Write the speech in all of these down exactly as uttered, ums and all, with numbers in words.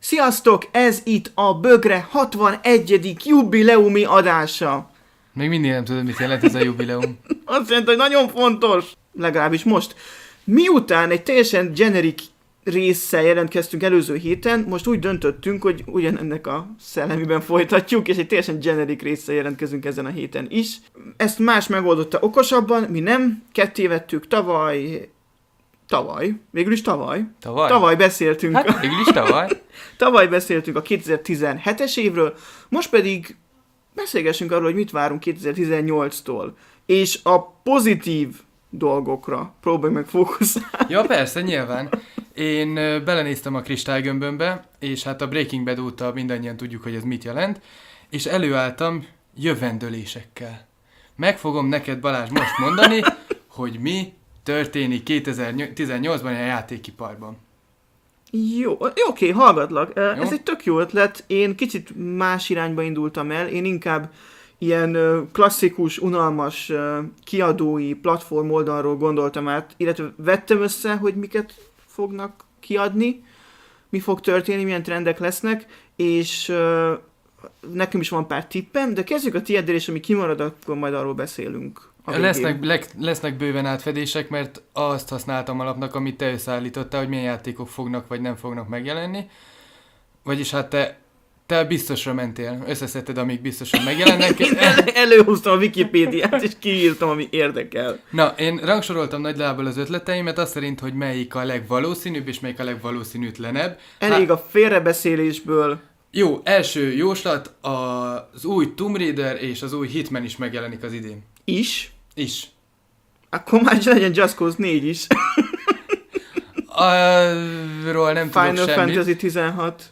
Sziasztok, ez itt a Bögre hatvanegyedik jubileumi adása. Még mindig nem tudom, mit jelent ez a jubileum. Azt jelenti, hogy nagyon fontos. Legalábbis most. Miután egy teljesen generic résszel jelentkeztünk előző héten, most úgy döntöttünk, hogy ugyanennek a szellemiben folytatjuk, és egy teljesen generic résszel jelentkezünk ezen a héten is. Ezt más megoldotta okosabban, mi nem. Ketté vettük tavaly... Tavaly. Végül is tavaly. Tavaly? Tavaly beszéltünk. Hát végül is tavaly. Tavaly beszéltünk a kétezer-tizenhetes évről, most pedig beszélgessünk arról, hogy mit várunk kétezer-tizennyolctól. És a pozitív dolgokra próbálj meg fókuszálni. Ja, persze, nyilván. Én belenéztem a kristálygömbömbe, és hát a Breaking Bad óta mindannyian tudjuk, hogy ez mit jelent, és előálltam jövendölésekkel. Meg fogom neked, Balázs, most mondani, hogy mi történik kétezer-tizennyolcban a játékiparban. Jó, oké, hallgatlak. Jó? Ez egy tök jó ötlet. Én kicsit más irányba indultam el. Én inkább ilyen klasszikus, unalmas kiadói platform oldalról gondoltam át, illetve vettem össze, hogy miket fognak kiadni, mi fog történni, milyen trendek lesznek, és nekem is van pár tippem, de kezdjük a tiéddel, és ami kimarad, akkor majd arról beszélünk. Lesznek, le, lesznek bőven átfedések, mert azt használtam alapnak, amit te összeállítottál, hogy milyen játékok fognak vagy nem fognak megjelenni. Vagyis hát te, te biztosra mentél, összeszedted, amíg biztosan megjelennek. El, előhúztam a Wikipédiát, és kiírtam, ami érdekel. Na, én rangsoroltam nagylából az ötleteimet, azt szerint, hogy melyik a legvalószínűbb, és melyik a legvalószínűtlenebb. Elég a félrebeszélésből. Jó, első jóslat, az új Tomb Raider és az új Hitman is megjelenik az idén. Is? Is. Akkor már legyen Just Cause négy is. Arról nem Final tudok semmit. Fantasy tizenhat.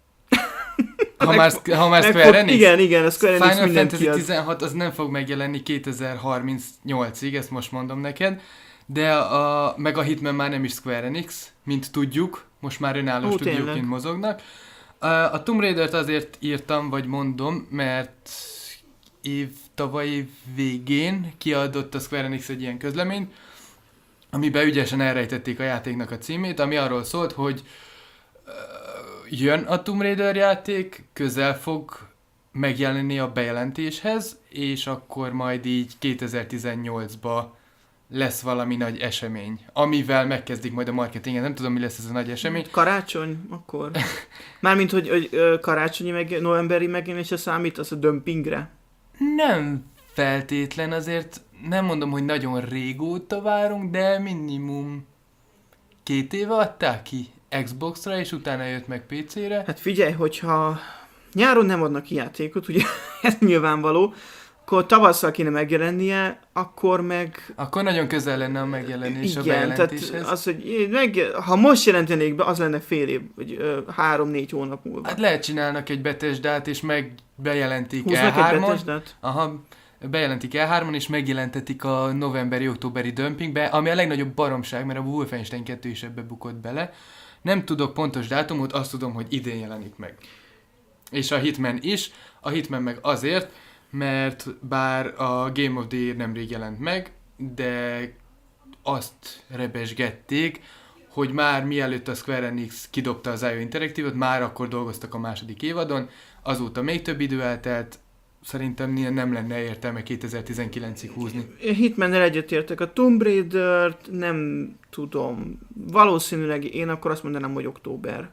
Ha már, ha már Square Enix? Igen, igen, a Square Enix Final mindent Fantasy kiad. tizenhat az nem fog megjelenni kétezer-harmincnyolcig, ezt most mondom neked. De a, meg a Hitman már nem is Square Enix, mint tudjuk. Most már önálló Ó, stúdióként tényleg. mozognak. A, a Tomb Raidert azért írtam, vagy mondom, mert év, tavaly év végén kiadott a Square Enix egy ilyen közleményt, amiben ügyesen elrejtették a játéknak a címét, ami arról szólt, hogy uh, jön a Tomb Raider játék, közel fog megjelenni a bejelentéshez, és akkor majd így kétezer-tizennyolcban lesz valami nagy esemény, amivel megkezdik majd a marketinget. Nem tudom, mi lesz ez a nagy esemény. Karácsony, akkor. Mármint, hogy, hogy ö, karácsonyi, meg novemberi megjelenése számít, az a dömpingre. Nem feltétlen, azért nem mondom, hogy nagyon régóta várunk, de minimum két éve adták ki Xboxra, és utána jött meg pé cére. Hát figyelj, hogyha nyáron nem adnak ki játékot, ugye ez nyilvánvaló, akkor tavasszal kéne megjelennie, akkor meg... Akkor nagyon közel lenne a megjelenés a Igen, bejelentéshez. tehát az, hogy meg, ha most jelentenék be, az lenne fél év, vagy ö, három-négy hónap múlva. Hát lehet csinálnak egy Bethesdát, és meg bejelentik Húznak egy E hármon. Bethesdát? Aha, bejelentik E hármon, és megjelentetik a novemberi-októberi dömpingbe, ami a legnagyobb baromság, mert a Wolfenstein kettő is ebbe bukott bele. Nem tudok pontos dátumot, azt tudom, hogy idén jelenik meg. És a Hitman is. A Hitman meg azért, mert bár a Game of the Year nemrég jelent meg, de azt rebesgették, hogy már mielőtt a Square Enix kidobta az i o Interactive-ot, már akkor dolgoztak a második évadon, azóta még több idő eltelt, szerintem nem lenne értelme kétezer-tizenkilencig húzni. Hitmannel egyetértek, a Tomb Raider-t nem tudom, valószínűleg én akkor azt mondanám, hogy október.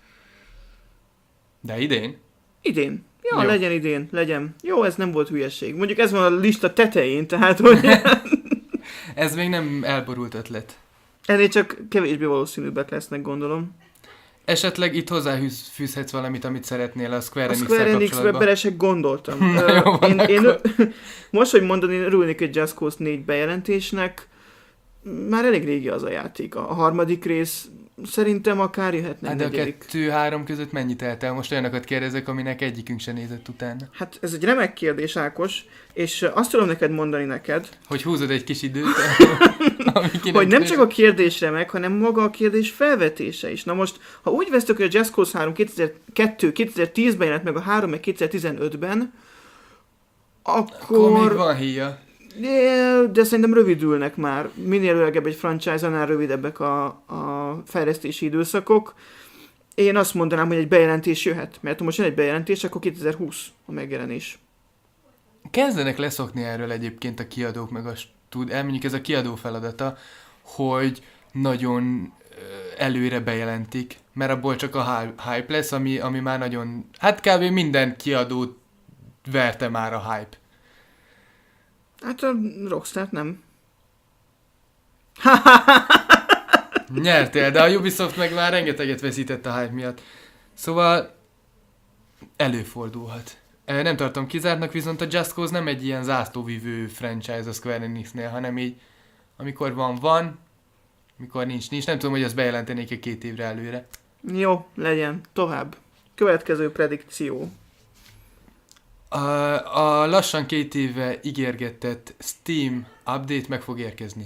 De idén? Idén. Ja, Jó. legyen idén, legyen. Jó, ez nem volt hülyeség. Mondjuk ez van a lista tetején, tehát hogy Ez még nem elborult ötlet. ennél csak kevésbé valószínűbbek lesznek, gondolom. Esetleg itt hozzáfűzhetsz valamit, amit szeretnél a Square A Enix-szel Square Enix-be kapcsolatban. bele se gondoltam. Na, Ö, jó van, én, akkor. én, most, hogy mondod, én örülnék egy Just Cause négy bejelentésnek. Már elég régi az a játék. A harmadik rész szerintem akár jöhetne Hát egy de a negyedik. kettő-három között mennyit eltel? Most olyanokat kérdezek, aminek egyikünk se nézett utána. Hát ez egy remek kérdés, Ákos, és azt tudom neked mondani neked, Hogy húzod egy kis időt, ami kinek hogy nem néz- csak a kérdés remek, hanem maga a kérdés felvetése is. Na most, ha úgy vesztük, hogy a Just Cause három kétezer-kettő kétezer-tízben jelent meg a három meg kétezer-tizenötben, akkor... Akkor még van híja. De, de szerintem rövidülnek már. Minél öregebb egy franchise, annál rövidebbek a, a fejlesztési időszakok. Én azt mondanám, hogy egy bejelentés jöhet, mert ha most jön egy bejelentés, akkor kétezer-húsz a megjelenés. Kezdenek leszokni erről egyébként a kiadók, meg a stud, elmondjuk ez a kiadó feladata, hogy nagyon előre bejelentik, mert abból csak a hype lesz, ami, ami már nagyon, hát kb. Minden kiadót verte már a hype. Hát a Rockstar nem. Nyertél, de a Ubisoft meg már rengeteget veszített a hype miatt. Szóval előfordulhat. Nem tartom kizártnak, viszont a Just Cause nem egy ilyen zászlóvivő franchise a Square Enixnél, hanem így, amikor van, van, mikor nincs, nincs. Nem tudom, hogy azt bejelentenék-e két évre előre. Jó, legyen. Tovább. Következő predikció. A, a lassan két éve ígérgetett Steam update meg fog érkezni.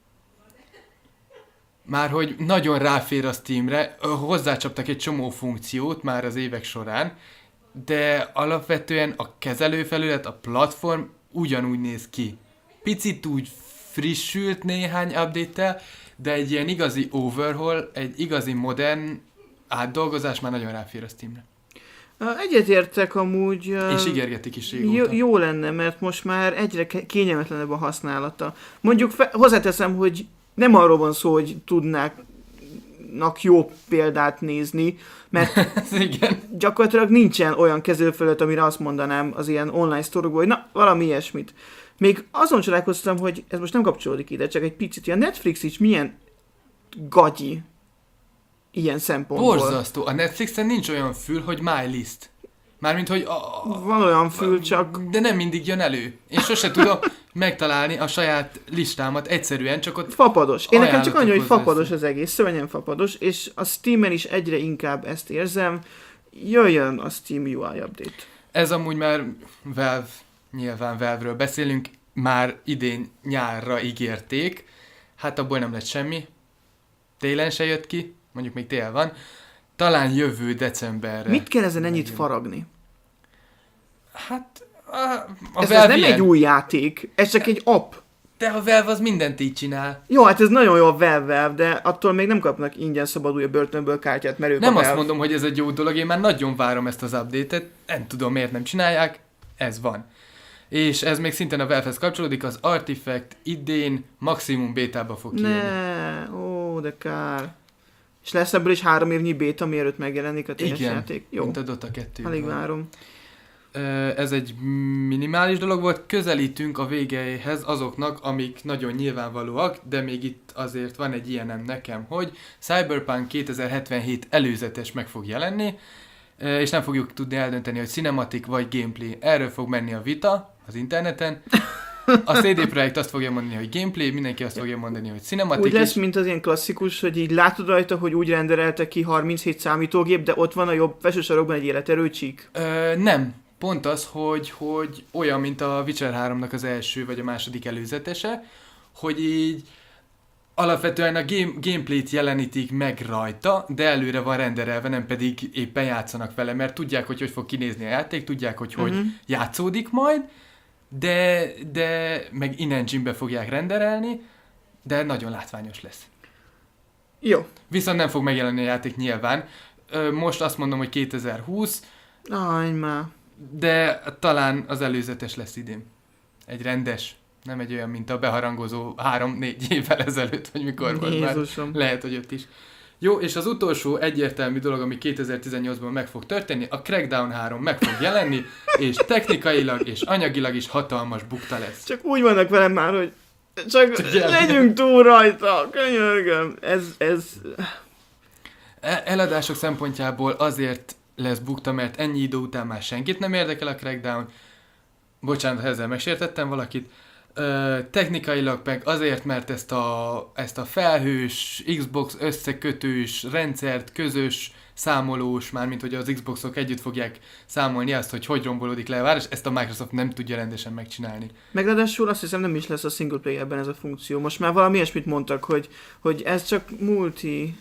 Már hogy nagyon ráfér a Steamre, hozzácsaptak egy csomó funkciót már az évek során, de alapvetően a kezelőfelület, a platform ugyanúgy néz ki. Picit úgy frissült néhány update-tel, de egy ilyen igazi overhaul, egy igazi modern átdolgozás már nagyon ráfér a Steamre. Egyetértek amúgy. És ígérgetik is régóta. Jó, jó lenne, mert most már egyre kényelmetlenebb a használata. Mondjuk fe, hozzáteszem, hogy nem arról van szó, hogy tudnának jó példát nézni, mert igen. gyakorlatilag nincsen olyan kezelőfelület, amire azt mondanám az ilyen online sztorokból, hogy na, valami ilyesmit. Még azon csodálkoztam, hogy ez most nem kapcsolódik ide, csak egy picit, hogy a Netflix is milyen gagyi ilyen szempontból. Borzasztó. A Netflixen nincs olyan fül, hogy My List. Mármint, hogy... A, a, Van olyan fül, csak... De nem mindig jön elő. Én sose tudom megtalálni a saját listámat egyszerűen, csak ott... Fapados. Én nekem csak annyi, hogy fapados össze. az egész, szörnyen fapados, és a Steamen is egyre inkább ezt érzem. Jöjjön a Steam U I update. Ez amúgy már Valve, nyilván Valve-ről beszélünk, már idén nyárra ígérték. Hát abból nem lett semmi. Télen se jött ki, mondjuk még tél van. Talán jövő decemberre. Mit kell ezen ennyit faragni? Hát... A, a ez, ez nem ilyen. egy új játék, ez csak egy app. De a Valve az mindent így csinál. Jó, hát ez nagyon jó a Valve, de attól még nem kapnak ingyen szabadulj a börtönből kártyát, mert ők Nem a azt Valve. mondom, hogy ez egy jó dolog, én már nagyon várom ezt az update-et, nem tudom miért nem csinálják, ez van. És ez még szintén a Valve-hez kapcsolódik, az Artifact idén maximum bétába fog kijönni. Ne, ó, de kár. És lesz ebből is három évnyi béta, mielőtt megjelenik a teljes Igen, játék. Jó, mint a Dota kettő. alig várom. Ez egy minimális dolog volt, közelítünk a végeihez azoknak, amik nagyon nyilvánvalóak, de még itt azért van egy ilyenem nekem, hogy Cyberpunk kétezer-hetvenhét előzetes meg fog jelenni, és nem fogjuk tudni eldönteni, hogy cinematic vagy gameplay. Erről fog menni a vita az interneten. A cé dé Projekt azt fogja mondani, hogy gameplay, mindenki azt fogja mondani, hogy cinematic. Úgy lesz, és... mint az ilyen klasszikus, hogy így látod rajta, hogy úgy renderelte ki harminchét számítógép, de ott van a jobb felsősarokban egy életerőcsík. Ö, nem. Pont az, hogy, hogy olyan, mint a Witcher háromnak az első vagy a második előzetese, hogy így alapvetően a game, gameplayt jelenítik meg rajta, de előre van renderelve, nem pedig éppen játszanak vele, mert tudják, hogy hogy fog kinézni a játék, tudják, hogy hogy uh-huh. játszódik majd, de, de meg in-engine-be fogják renderelni, de nagyon látványos lesz. Jó. Viszont nem fog megjelenni a játék nyilván. Most azt mondom, hogy kétezer-húsz. Aj, már. De talán az előzetes lesz idén. Egy rendes, nem egy olyan, mint a beharangozó három-négy évvel ezelőtt, vagy mikor volt már. Lehet, hogy ott is. Jó, és az utolsó egyértelmű dolog, ami kétezer-tizennyolcban meg fog történni, a Crackdown három meg fog jelenni, és technikailag és anyagilag is hatalmas bukta lesz. Csak úgy vannak velem már, hogy csak, csak legyünk túl rajta, könyörgöm. Ez, ez... Eladások szempontjából azért lesz bukta, mert ennyi idő után már senkit nem érdekel a Crackdown. Bocsánat, ezzel megsértettem valakit. Ö, technikailag meg azért, mert ezt a, ezt a felhős, Xbox összekötős rendszert, közös számolós, mármint hogy az Xboxok együtt fogják számolni azt, hogy hogy rombolódik le a város, ezt a Microsoft nem tudja rendesen megcsinálni. Meg ráadásul azt hiszem nem is lesz a single playerben ez a funkció. Most már valami ilyesmit mondtak, hogy, hogy ez csak multi...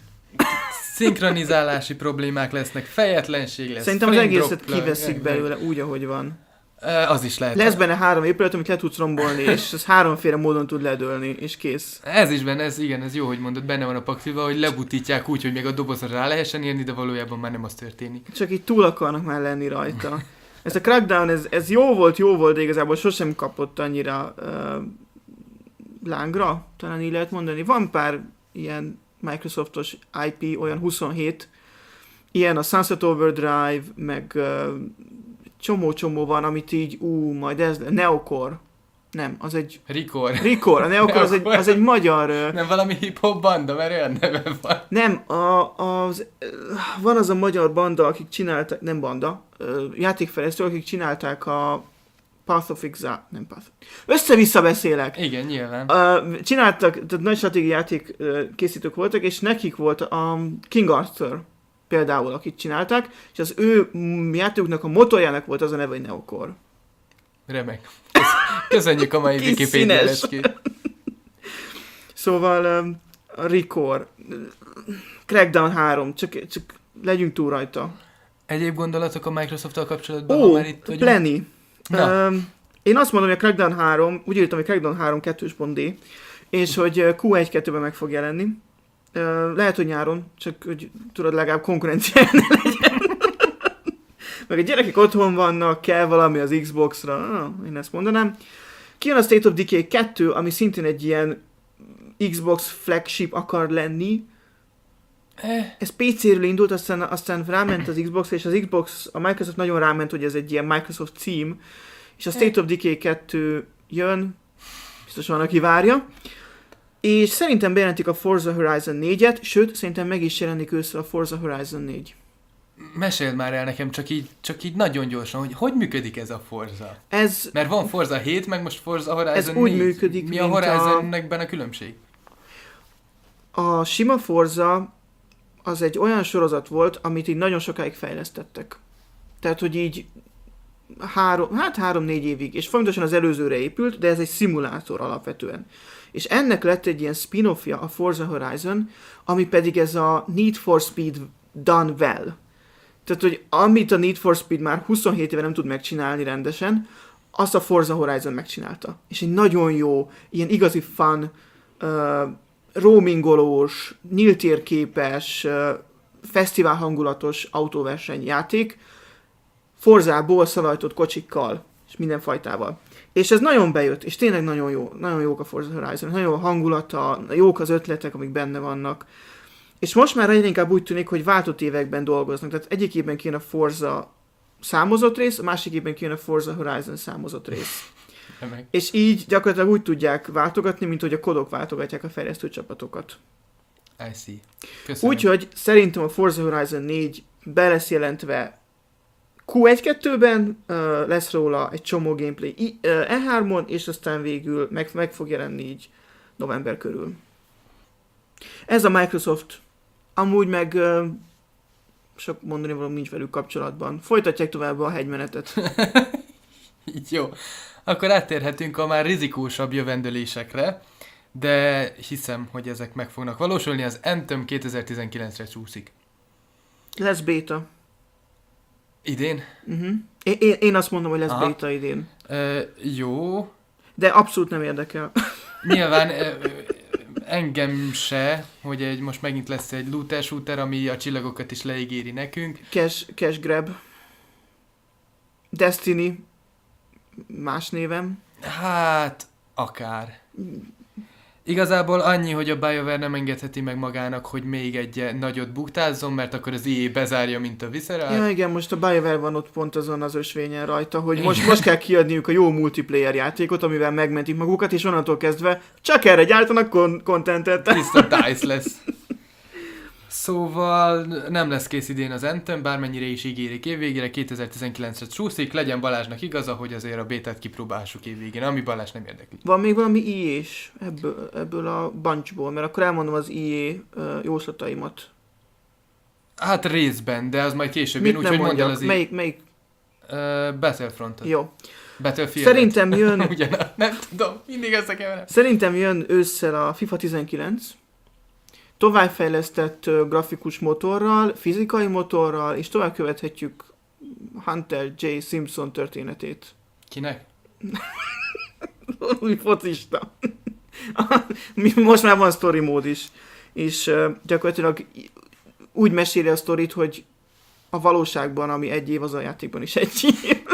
Szinkronizálási problémák lesznek, fejetlenség lesz. Szerintem az egészet kiveszik belőle úgy, ahogy van. Az is lehet. Lesz benne három épület, amit le tudsz rombolni, és ez háromféle módon tud ledőlni, és kész. Ez is benne, ez igen, ez jó, hogy mondod, benne van a pakliba, hogy lebutítják úgy, hogy még a dobozra rá lehessen érni, de valójában már nem az történik. Csak így túl akarnak már lenni rajta. Ez a Crackdown, ez, ez jó volt, jó volt, de igazából sosem kapott annyira uh, lángra, talán így lehet mondani. Van pár ilyen Microsoftos i pé, olyan huszonhét, ilyen a Sunset Overdrive, meg uh, csomó-csomó van, amit így, ú, majd ez, Neocore. Nem, az egy... Record. Record, a Neocore az egy, az egy magyar... Uh, nem valami hip-hop banda, mert olyan neve van. Nem, a, az, van az a magyar banda, akik csinálták, nem banda, játékfejlesztők, akik csinálták a Path of Exile, nem Path. Össze-vissza beszélek. Igen, nyilván. Uh, csináltak, tehát nagy stratégiai játék uh, készítők voltak, és nekik volt a King Arthur például, akit csinálták, és az ő játékuknak a motorjának volt az a neve, hogy Neocore. Remek. Köszönjük a mai Wikipedia leszkét. Szóval um, a Record, Crackdown három, csak, csak legyünk túl rajta. Egyéb gondolatok a Microsoft-tal kapcsolatban, Ó, ha már itt vagyunk? plenty. Um, én azt mondom, hogy a Crackdown három, úgy írtam, hogy Crackdown három kettős pont D, és hogy Q egy kettőben meg fog jelenni. Uh, lehet, hogy nyáron, csak hogy tudod, legalább konkurenciája ne legyen. Meg a gyerekek otthon vannak, kell valami az Xbox-ra, ah, én ezt mondanám. Kijön a State of Decay kettő, ami szintén egy ilyen Xbox flagship akar lenni. Eh. Ez pé céről indult, aztán, aztán ráment az Xbox, és az Xbox, a Microsoft nagyon ráment, hogy ez egy ilyen Microsoft cím, és a State of Decay kettő jön, biztos van, aki várja, és szerintem bejelentik a Forza Horizon négyet, sőt, szerintem meg is jelenik ősszel a Forza Horizon négy. Meséld már el nekem, csak így, csak így nagyon gyorsan, hogy hogy működik ez a Forza? Ez... Mert van Forza hét, meg most Forza Horizon ez úgy négy. működik, Mi a Horizonnek a különbség? A sima Forza az egy olyan sorozat volt, amit így nagyon sokáig fejlesztettek. Tehát, hogy így három, hát három-négy évig, és folyamatosan az előzőre épült, de ez egy szimulátor alapvetően. És ennek lett egy ilyen spin-offja, a Forza Horizon, ami pedig ez a Need for Speed done well. Tehát, hogy amit a Need for Speed már huszonhét éve nem tud megcsinálni rendesen, azt a Forza Horizon megcsinálta. És egy nagyon jó, ilyen igazi fun, uh, roamingolós, nyíltérképes, uh, fesztivál hangulatos autóverseny játék, Forzából szalajtott kocsikkal, és mindenfajtával. És ez nagyon bejött, és tényleg nagyon jó, nagyon jók a Forza Horizon, nagyon jó a hangulata, jók az ötletek, amik benne vannak. És most már egyre inkább úgy tűnik, hogy váltott években dolgoznak. Tehát egyik évben kijön a Forza számozott rész, a másik évben kijön a Forza Horizon számozott rész. Remek. És így gyakorlatilag úgy tudják váltogatni, mint hogy a kodok váltogatják a fejlesztő csapatokat. I see. Köszönöm. Úgyhogy szerintem a Forza Horizon négy be lesz jelentve Q egy kettőben, uh, lesz róla egy csomó gameplay I, uh, E hármon, és aztán végül meg, meg fog jelenni így november körül. Ez a Microsoft. Amúgy meg uh, sok mondani való nincs velük kapcsolatban. Folytatják tovább a hegymenetet. Így jó. Akkor áttérhetünk a már rizikósabb jövendőlésekre, de hiszem, hogy ezek meg fognak valósulni. Az Anthem kétezer-tizenkilencre csúszik. Lesz béta. Idén? Uh-huh. Én, én, én azt mondom, hogy lesz Aha. béta idén. Ö, jó. De abszolút nem érdekel. Nyilván ö, ö, engem se, hogy egy, most megint lesz egy looter shooter, ami a csillagokat is leígéri nekünk. Cash, cash grab. Destiny. Más névem. Hát, akár. Igazából annyi, hogy a BioWare nem engedheti meg magának, hogy még egy nagyot buktázzon, mert akkor az i á bezárja, mint a Visceral. Ja igen, most a BioWare van ott pont azon az ösvényen rajta, hogy most, most kell kiadniuk a jó multiplayer játékot, amivel megmentik magukat, és onnantól kezdve csak erre gyártanak kon- contentet. Tiszta dice lesz. Szóval nem lesz kész idén az Anthem, bármennyire is ígérik évvégére, kétezer-tizenkilencre csúszik, legyen Balázsnak igaza, hogy azért a bétát kipróbálhassuk évvégén, ami Balázs nem érdekli. Van még valami i á-s ebből, ebből a bunchból, mert akkor elmondom az i á uh, jóslataimat. Hát részben, de az majd később. Mit Én úgy, nem hogy mondjam mondjak? az i- Melyik, melyik? Uh, Battlefront. Jó. Battlefield. Szerintem jön... Ugyan, nem tudom, mindig összekeverem. Szerintem jön ősszel a FIFA tizenkilenc. Továbbfejlesztett uh, grafikus motorral, fizikai motorral, és tovább követhetjük Hunter J. Simpson történetét. Kinek? Új focista. Most már van story mód is. És uh, gyakorlatilag úgy meséli a sztorit, hogy a valóságban, ami egy év, az a játékban is egy év.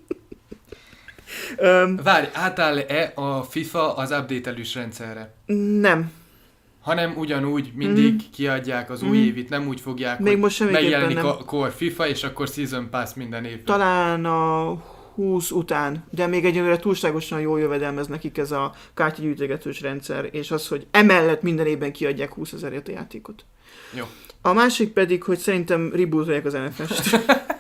um, Várj, átáll-e a FIFA az update-elős rendszerre? Nem. Hanem ugyanúgy mindig Mm. kiadják az Mm. új évit, nem úgy fogják, Még hogy most semmiképpen megjelenik nem. a Core FIFA, és akkor Season Pass minden évben. Talán a húsz után, de még egyelőre túlságosan jól jövedelmez nekik ez a kártyagyűjtögetős rendszer, és az, hogy emellett minden évben kiadják húszezerért a játékot. Jó. A másik pedig, hogy szerintem rebootolják az en ef est.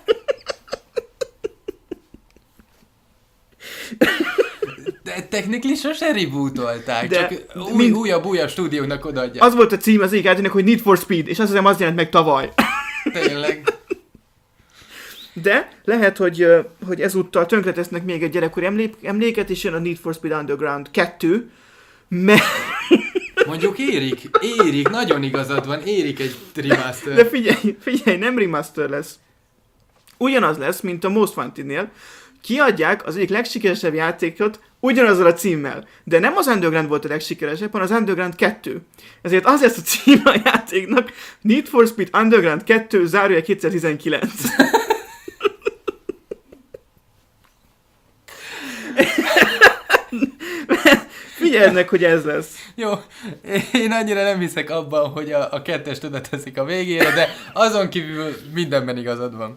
De technikli sose rebootolták, De csak új, mind- újabb, újabb stúdiónak odaadják. Az volt a cím az egyik játéknak, hogy Need for Speed, és azt hiszem az jelent meg tavaly. Tényleg. De lehet, hogy, ö, hogy ezúttal tönkretesznek még egy gyerekkori emlé- emléket, és jön a Need for Speed Underground kettő, mert Mondjuk érik, érik, nagyon igazad van, érik egy remaster. de figyelj, figyelj, nem remaster lesz. Ugyanaz lesz, mint a Most Wanted-nél. Kiadják az egyik legsikeresebb játékot ugyanazzal a címmel. De nem az Underground volt a legsikeresebb, hanem az Underground kettő. Ezért az lesz a cím a játéknak, Need for Speed Underground kettő, zárója kétezer-tizenkilenc. Figyelnek, hogy ez lesz. Jó, én annyira nem hiszek abban, hogy a, a kettest oda teszik a végére, de azon kívül mindenben igazad van.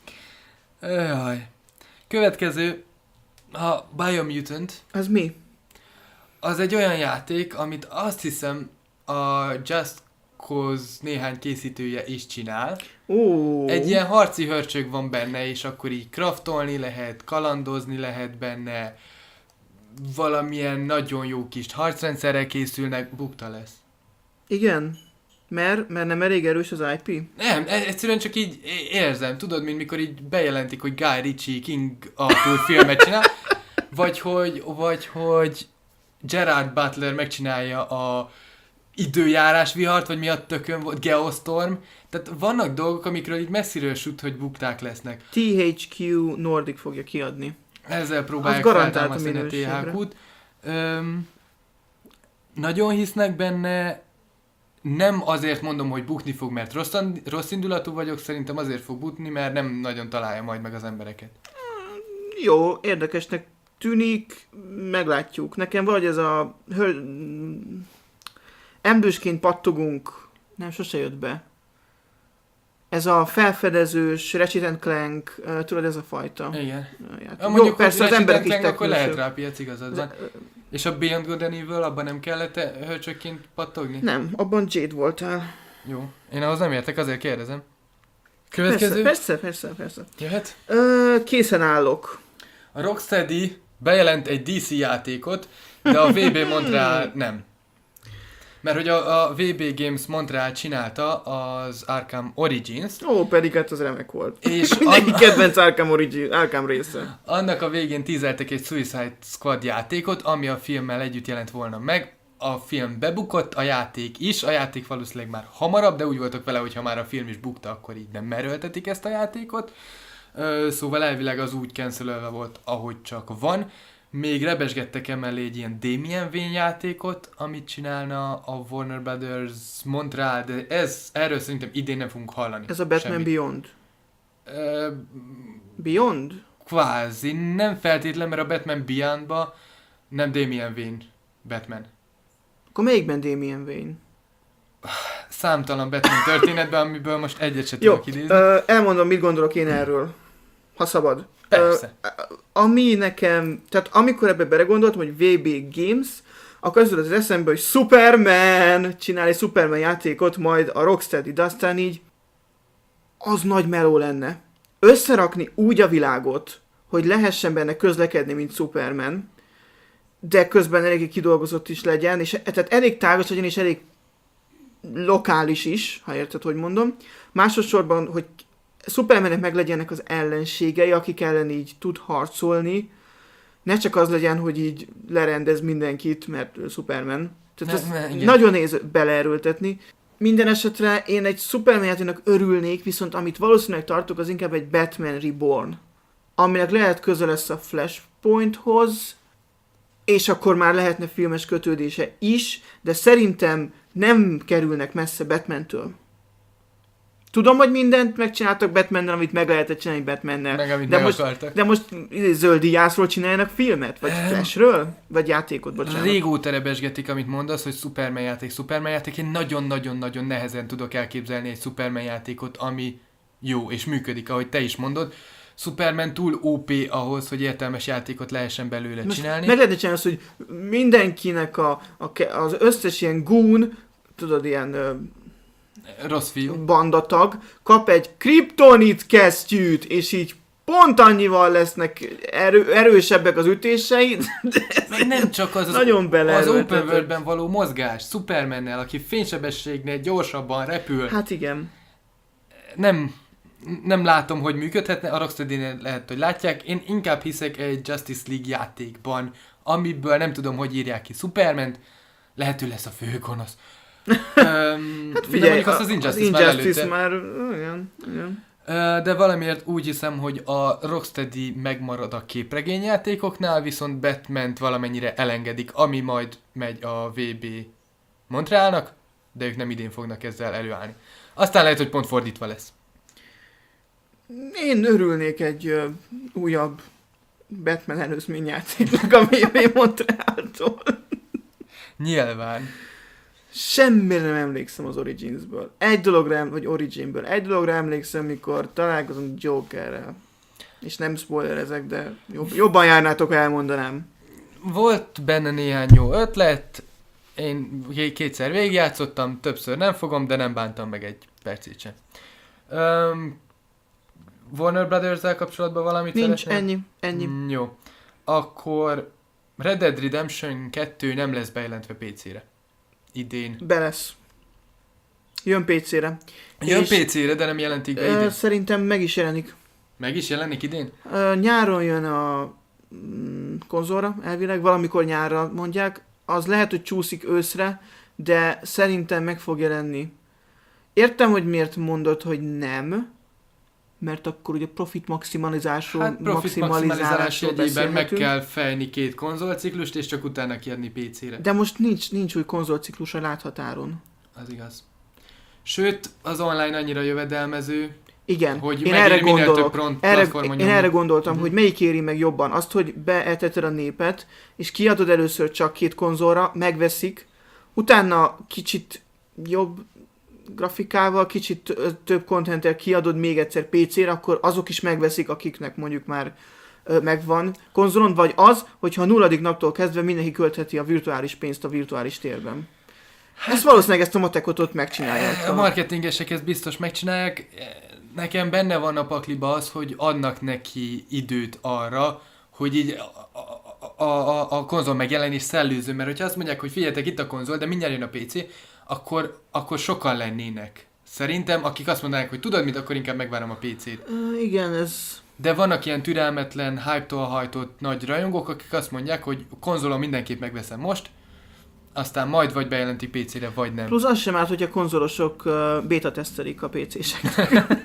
Jaj. Következő, a Biomutant. Az mi? Az egy olyan játék, amit azt hiszem a Just Cause néhány készítője is csinál. Ó. Egy ilyen harci hörcsög van benne, és akkor így craftolni lehet, kalandozni lehet benne, valamilyen nagyon jó kis harcrendszerrel készülnek, bukta lesz. Igen. Mert, mert nem elég erős az i pé? Nem, e- egyszerűen csak így é- érzem, tudod, mint mikor így bejelentik, hogy Guy Ritchie King Arthur filmet csinál, vagy hogy, vagy hogy Gerard Butler megcsinálja a időjárás vihart, vagy mi a tökön volt, Geostorm. Tehát vannak dolgok, amikről így messziről süt, hogy bukták lesznek. té há kú Nordic fogja kiadni. Ezzel próbálják Az garantált a feltámasztani a té há minőségre. kút. Öm, nagyon hisznek benne, nem azért mondom, hogy bukni fog, mert rossz, rossz indulatú vagyok, szerintem azért fog bukni, mert nem nagyon találja majd meg az embereket. Jó, érdekesnek tűnik, meglátjuk. Nekem valahogy ez a höl... embősként pattogunk, nem, sose jött be. Ez a felfedezős, Ratchet and Clank, uh, tudod, ez a fajta. Igen. játék. Ha mondjuk, Jó, persze az emberek is akkor lehet technősök. rá piac, igazad van. De, És a Beyond Good and Evil, abban nem kellett hölcsökként pattogni? nem, abban Jade voltál. Jó. Én ahhoz nem értek, azért kérdezem. Persze, Következő? persze, persze, persze. Jöhet? Ö, készen állok. A Rocksteady bejelent egy dé cé játékot, de a vé bé Montreal nem. Mert hogy a, a vé bé Games Montreal csinálta az Arkham Origins-t, Ó, pedig hát az remek volt. és Mindenki an- kedvenc Arkham, Origin, Arkham része. annak a végén tízeltek egy Suicide Squad játékot, ami a filmmel együtt jelent volna meg. A film bebukott, a játék is, a játék valószínűleg már hamarabb, de úgy voltak vele, hogy ha már a film is bukta, akkor így nem merőltetik ezt a játékot. Ö, szóval elvileg az úgy cancelölve volt, ahogy csak van. Még rebesgettek emellé egy ilyen Damien Wayne játékot, amit csinálna a Warner Brothers Montreal, de ez, erről szerintem idén nem fogunk hallani. Ez a Batman semmit. Beyond. Ö, Beyond? kvázi, nem feltétlen, mert a Batman Beyondba nem Damien Wayne Batman. Akkor melyikben Damien Wayne? Számtalan Batman történetben, amiből most egyet se Jó, tudok idézni. ö, elmondom, mit gondolok én erről. Ha szabad. Persze. Ö, ami nekem, tehát amikor ebbe belegondoltam, hogy vé bé Games, akkor az jutott az eszembe, hogy Superman csinál egy Superman játékot, majd a Rocksteady, de aztán így az nagy meló lenne. Összerakni úgy a világot, hogy lehessen benne közlekedni, mint Superman, de közben eléggé kidolgozott is legyen, és tehát elég tágos legyen, és elég lokális is, ha érted, hogy mondom. Másodszorban, hogy Supermannek meg legyenek az ellenségei, akik ellen így tud harcolni, ne csak az legyen, hogy így lerendez mindenkit, mert ő Superman. Tehát Ne- ez ne, igen. nagyon nehéz beleerőltetni. Minden esetre én egy Superman játéknak örülnék, viszont amit valószínűleg tartok, az inkább egy Batman Reborn, aminek lehet köze lesz a Flashpointhoz, és akkor már lehetne filmes kötődése is, de szerintem nem kerülnek messze Batmantől. Tudom, hogy mindent megcsináltak Batmannel, amit meg lehetett csinálni Batmannel. Meg amit de meg most, akartak. de most zöldiászról csinálnak filmet? Vagy Em, Flashről? Vagy játékot, bocsánat. Régóta rebesgetik, amit mondasz, hogy Superman játék, Superman játék. Én nagyon-nagyon-nagyon nehezen tudok elképzelni egy Superman játékot, ami jó és működik, ahogy te is mondod. Superman túl ó pé ahhoz, hogy értelmes játékot lehessen belőle Most csinálni. meg lehetne csinálni azt, hogy mindenkinek a, a, az összes ilyen goon, tudod, ilyen ö, Rossz fiú. bandatag kap egy kriptonit kesztyűt, és így pont annyival lesznek erő, erősebbek az ütései. Meg nem csak az, az, Nagyon az beleerőltetett. open worldben való mozgás, Supermannel, aki fénysebességnél gyorsabban repül. Hát igen. Nem, nem látom, hogy működhetne, a Rocksteady-nél lehet, hogy látják. Én inkább hiszek egy Justice League játékban, amiből nem tudom, hogy írják ki Supermant, lehető lesz a főgonosz. Öm, Hát de figyelj, mondjuk azt az Injustice, már előtte. már, igen, igen. Ö, De valamiért úgy hiszem, hogy a Rocksteady megmarad a képregényjátékoknál, viszont Batman-t valamennyire elengedik, ami majd megy a vé bé Montrealnak, de ők nem idén fognak ezzel előállni. Aztán lehet, hogy pont fordítva lesz. Én örülnék egy ö, újabb Batman előzményjátéknak, ami jön Montrealtól. Nyilván. Semmire nem emlékszem az Originsből. Egy dologra, em- vagy Originből. Egy dologra emlékszem, mikor találkozunk Jokerrel. És nem spoilerezek, de jobb, jobban járnátok, ha elmondanám. Volt benne néhány jó ötlet, én kétszer végigjátszottam, többször nem fogom, de nem bántam meg egy percét sem. Um, Warner Brothers-zel kapcsolatban valamit Nincs, szeretnél? ennyi, ennyi. Mm, jó. Akkor Red Dead Redemption kettő nem lesz bejelentve pé cére. Idén. Be lesz. Jön pé cére. Jön És, pé cére, de nem jelentik be Ö, idén. szerintem meg is jelenik. Meg is jelenik idén? Ö, nyáron jön a mm, konzolra, elvileg, valamikor nyárra mondják. Az lehet, hogy csúszik őszre, de szerintem meg fog jelenni. Értem, hogy miért mondod, hogy nem, mert akkor ugye profit maximalizásról, Hát profit maximalizálás maximalizálásról jegyében meg beszélhetünk. kell fejni két konzolciklust, és csak utána kiadni pé cére. De most nincs, nincs új konzolciklus a láthatáron. Az igaz. Sőt, az online annyira jövedelmező, Igen, hogy én megéri erre minél gondolok. több pront- Erre, platformon én nyomni. erre gondoltam, Mhm. hogy melyik éri meg jobban. Azt, hogy beeteted a népet, és kiadod először csak két konzolra, megveszik, utána kicsit jobb grafikával, kicsit ö, több contenttel kiadod még egyszer pé cére, akkor azok is megveszik, akiknek mondjuk már ö, megvan konzolon, vagy az, hogyha a nulladik naptól kezdve mindenki költheti a virtuális pénzt a virtuális térben. Hát, ezt valószínűleg ezt a matekot ott megcsinálják. a marketingesek ezt biztos megcsinálják. Nekem benne van a pakliba az, hogy adnak neki időt arra, hogy így a, a, a, a konzol megjelenés szellőző, mert hogyha azt mondják, hogy figyeljetek, itt a konzol, de mindjárt jön a pé cé, akkor, akkor sokan lennének. Szerintem, akik azt mondanák, hogy tudod mit, akkor inkább megvárom a pé cét. Ö, igen, ez... De vannak ilyen türelmetlen, hype-tól hajtott nagy rajongók, akik azt mondják, hogy konzolon mindenképp megveszem most, aztán majd vagy bejelentik pé cére, vagy nem. Plusz az sem árt, hogy a konzolosok uh, beta tesztelik a pé cések.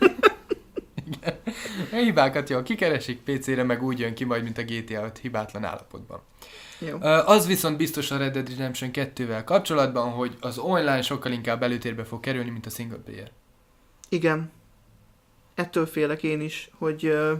A hibákat jól kikeresik, pé cére meg úgy jön ki majd, mint a gé té á öt hibátlan állapotban. Jó. Uh, az viszont biztos a Red Dead Redemption kettővel kapcsolatban, hogy az online sokkal inkább előtérbe fog kerülni, mint a single player. Igen. Ettől félek én is, hogy uh,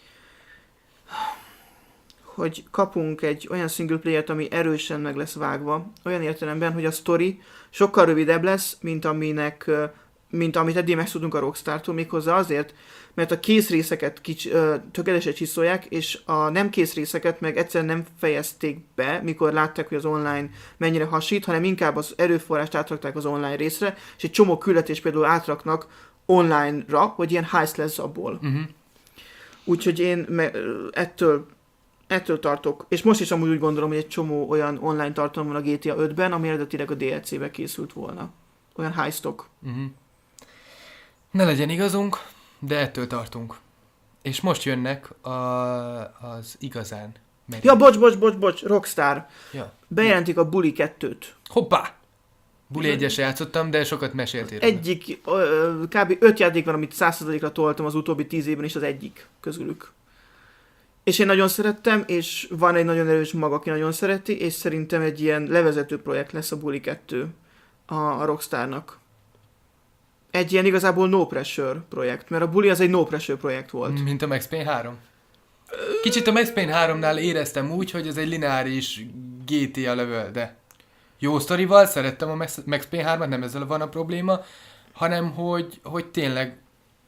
hogy kapunk egy olyan single playert, ami erősen meg lesz vágva, olyan értelemben, hogy a sztori sokkal rövidebb lesz, mint aminek uh, mint amit eddig megszudunk a Rockstar-tól, méghozzá azért, mert a kész részeket kics, ö, tökéletesen csiszolják, és a nem kész részeket meg egyszerűen nem fejezték be, mikor látták, hogy az online mennyire hasít, hanem inkább az erőforrást átrakták az online részre, és egy csomó küldetést például átraknak online-ra, hogy ilyen heist lesz abból. Uh-huh. Úgyhogy én me- ettől, ettől tartok, és most is amúgy úgy gondolom, hogy egy csomó olyan online tartalom van a gé té á ötben, ami eredetileg a dé el cébe készült volna. Olyan heistok. Uh-huh. Ne legyen igazunk, de ettől tartunk. És most jönnek a, az igazán merő. Ja, bocs, bocs, bocs, bocs, Rockstar. Ja. Bejelentik a Bully kettőt. Hoppá! Buli egyesre játszottam, de sokat meséltél róla. Egyik, ö, kb. öt játék van, amit száz százalékra toltam az utóbbi tíz évben, és az egyik közülük. És én nagyon szerettem, és van egy nagyon erős mag, aki nagyon szereti, és szerintem egy ilyen levezető projekt lesz a Bully kettő a, a Rockstarnak. Egy ilyen igazából no pressure projekt, mert a Bully az egy no pressure projekt volt. Mint a Max Payne három. Kicsit a Max Payne háromnál éreztem úgy, hogy ez egy lineáris gé té á level, de jó sztorival, szerettem a Max, Max Payne hármat, nem ezzel van a probléma, hanem hogy, hogy tényleg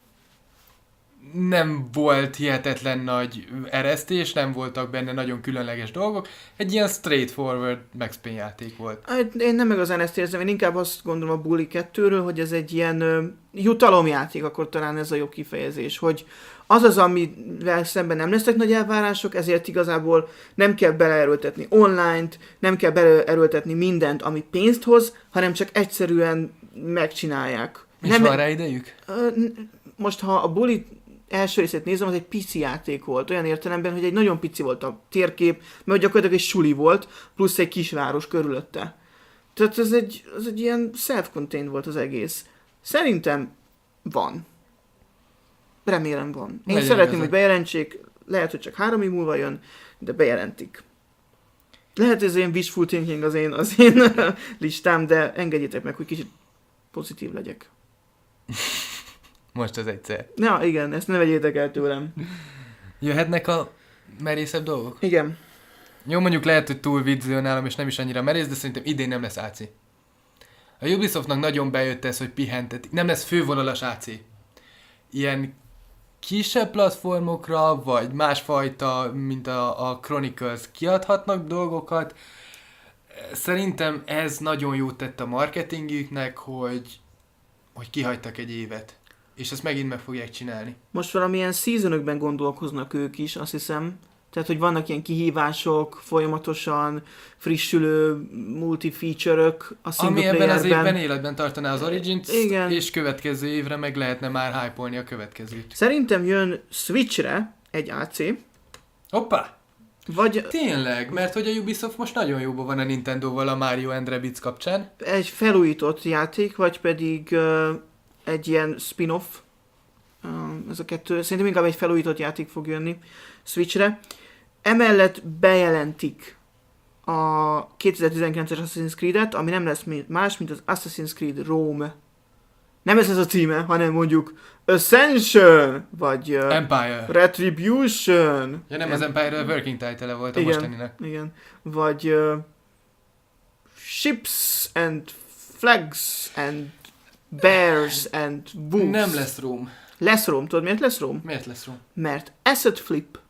nem volt hihetetlen nagy eresztés, nem voltak benne nagyon különleges dolgok, egy ilyen straightforward Max Payne játék volt. Hát én nem igazán ezt érzem, én inkább azt gondolom a Bully kettőről, hogy ez egy ilyen ö, jutalomjáték, akkor talán ez a jobb kifejezés, hogy az az, amivel szemben nem lesznek nagy elvárások, ezért igazából nem kell beleerőltetni online-t, nem kell beleerőltetni mindent, ami pénzt hoz, hanem csak egyszerűen megcsinálják. És nem van rá idejük? Most, ha a Bully első részét nézem, az egy pici játék volt, olyan értelemben, hogy egy nagyon pici volt a térkép, mert gyakorlatilag egy suli volt, plusz egy kisváros körülötte. Tehát ez egy, ez egy ilyen self-contained volt az egész. Szerintem van. Remélem van. Én Legyen szeretném, igazad. hogy bejelentsék, lehet, hogy csak három év múlva jön, de bejelentik. Lehet, ez ilyen wishful thinking az én, az én listám, de engedjétek meg, hogy kicsit pozitív legyek. Most az egyszer. Na igen, ezt ne vegyétek el tőlem. Jöhetnek a merészebb dolgok? Igen. Jó, mondjuk lehet, hogy túl vizionálom, és nem is annyira merész, de szerintem idén nem lesz á cé. A Ubisoftnak nagyon bejött ez, hogy pihentetik. Nem lesz fővonalas á cé. Ilyen kisebb platformokra, vagy másfajta, mint a, a Chronicles kiadhatnak dolgokat. Szerintem ez nagyon jót tett a marketingüknek, hogy, hogy kihagytak egy évet. És ezt megint meg fogják csinálni. Most valamilyen seasonökben gondolkoznak ők is, azt hiszem. Tehát, hogy vannak ilyen kihívások, folyamatosan frissülő multi-feature-ök a single Ami ebben az playerben. évben életben tartaná az Origins, Igen. és következő évre meg lehetne már hype-olni a következőt. Szerintem jön Switchre egy á cé, Hoppá! vagy Tényleg, mert hogy a Ubisoft most nagyon jóban van a Nintendo-val a Mario and Rabbids kapcsán. egy felújított játék, vagy pedig uh, egy ilyen spin-off. Uh, ez a kettő. Szerintem inkább egy felújított játék fog jönni Switchre. Emellett bejelentik a kétezer-tizenkilences Assassin's Creed-et, ami nem lesz más, mint az Assassin's Creed Rome. Nem ez ez a címe, hanem mondjuk Ascension, vagy uh, Empire. Retribution. Ja nem, az Empire a working title volt a igen, mostaninak. igen. Vagy uh, Ships and Flags and Bears and Wolves. Nem lesz Rome. Lesz Rome. Tudod miért lesz Rome? Miért lesz Rome? Mert Asset Flip.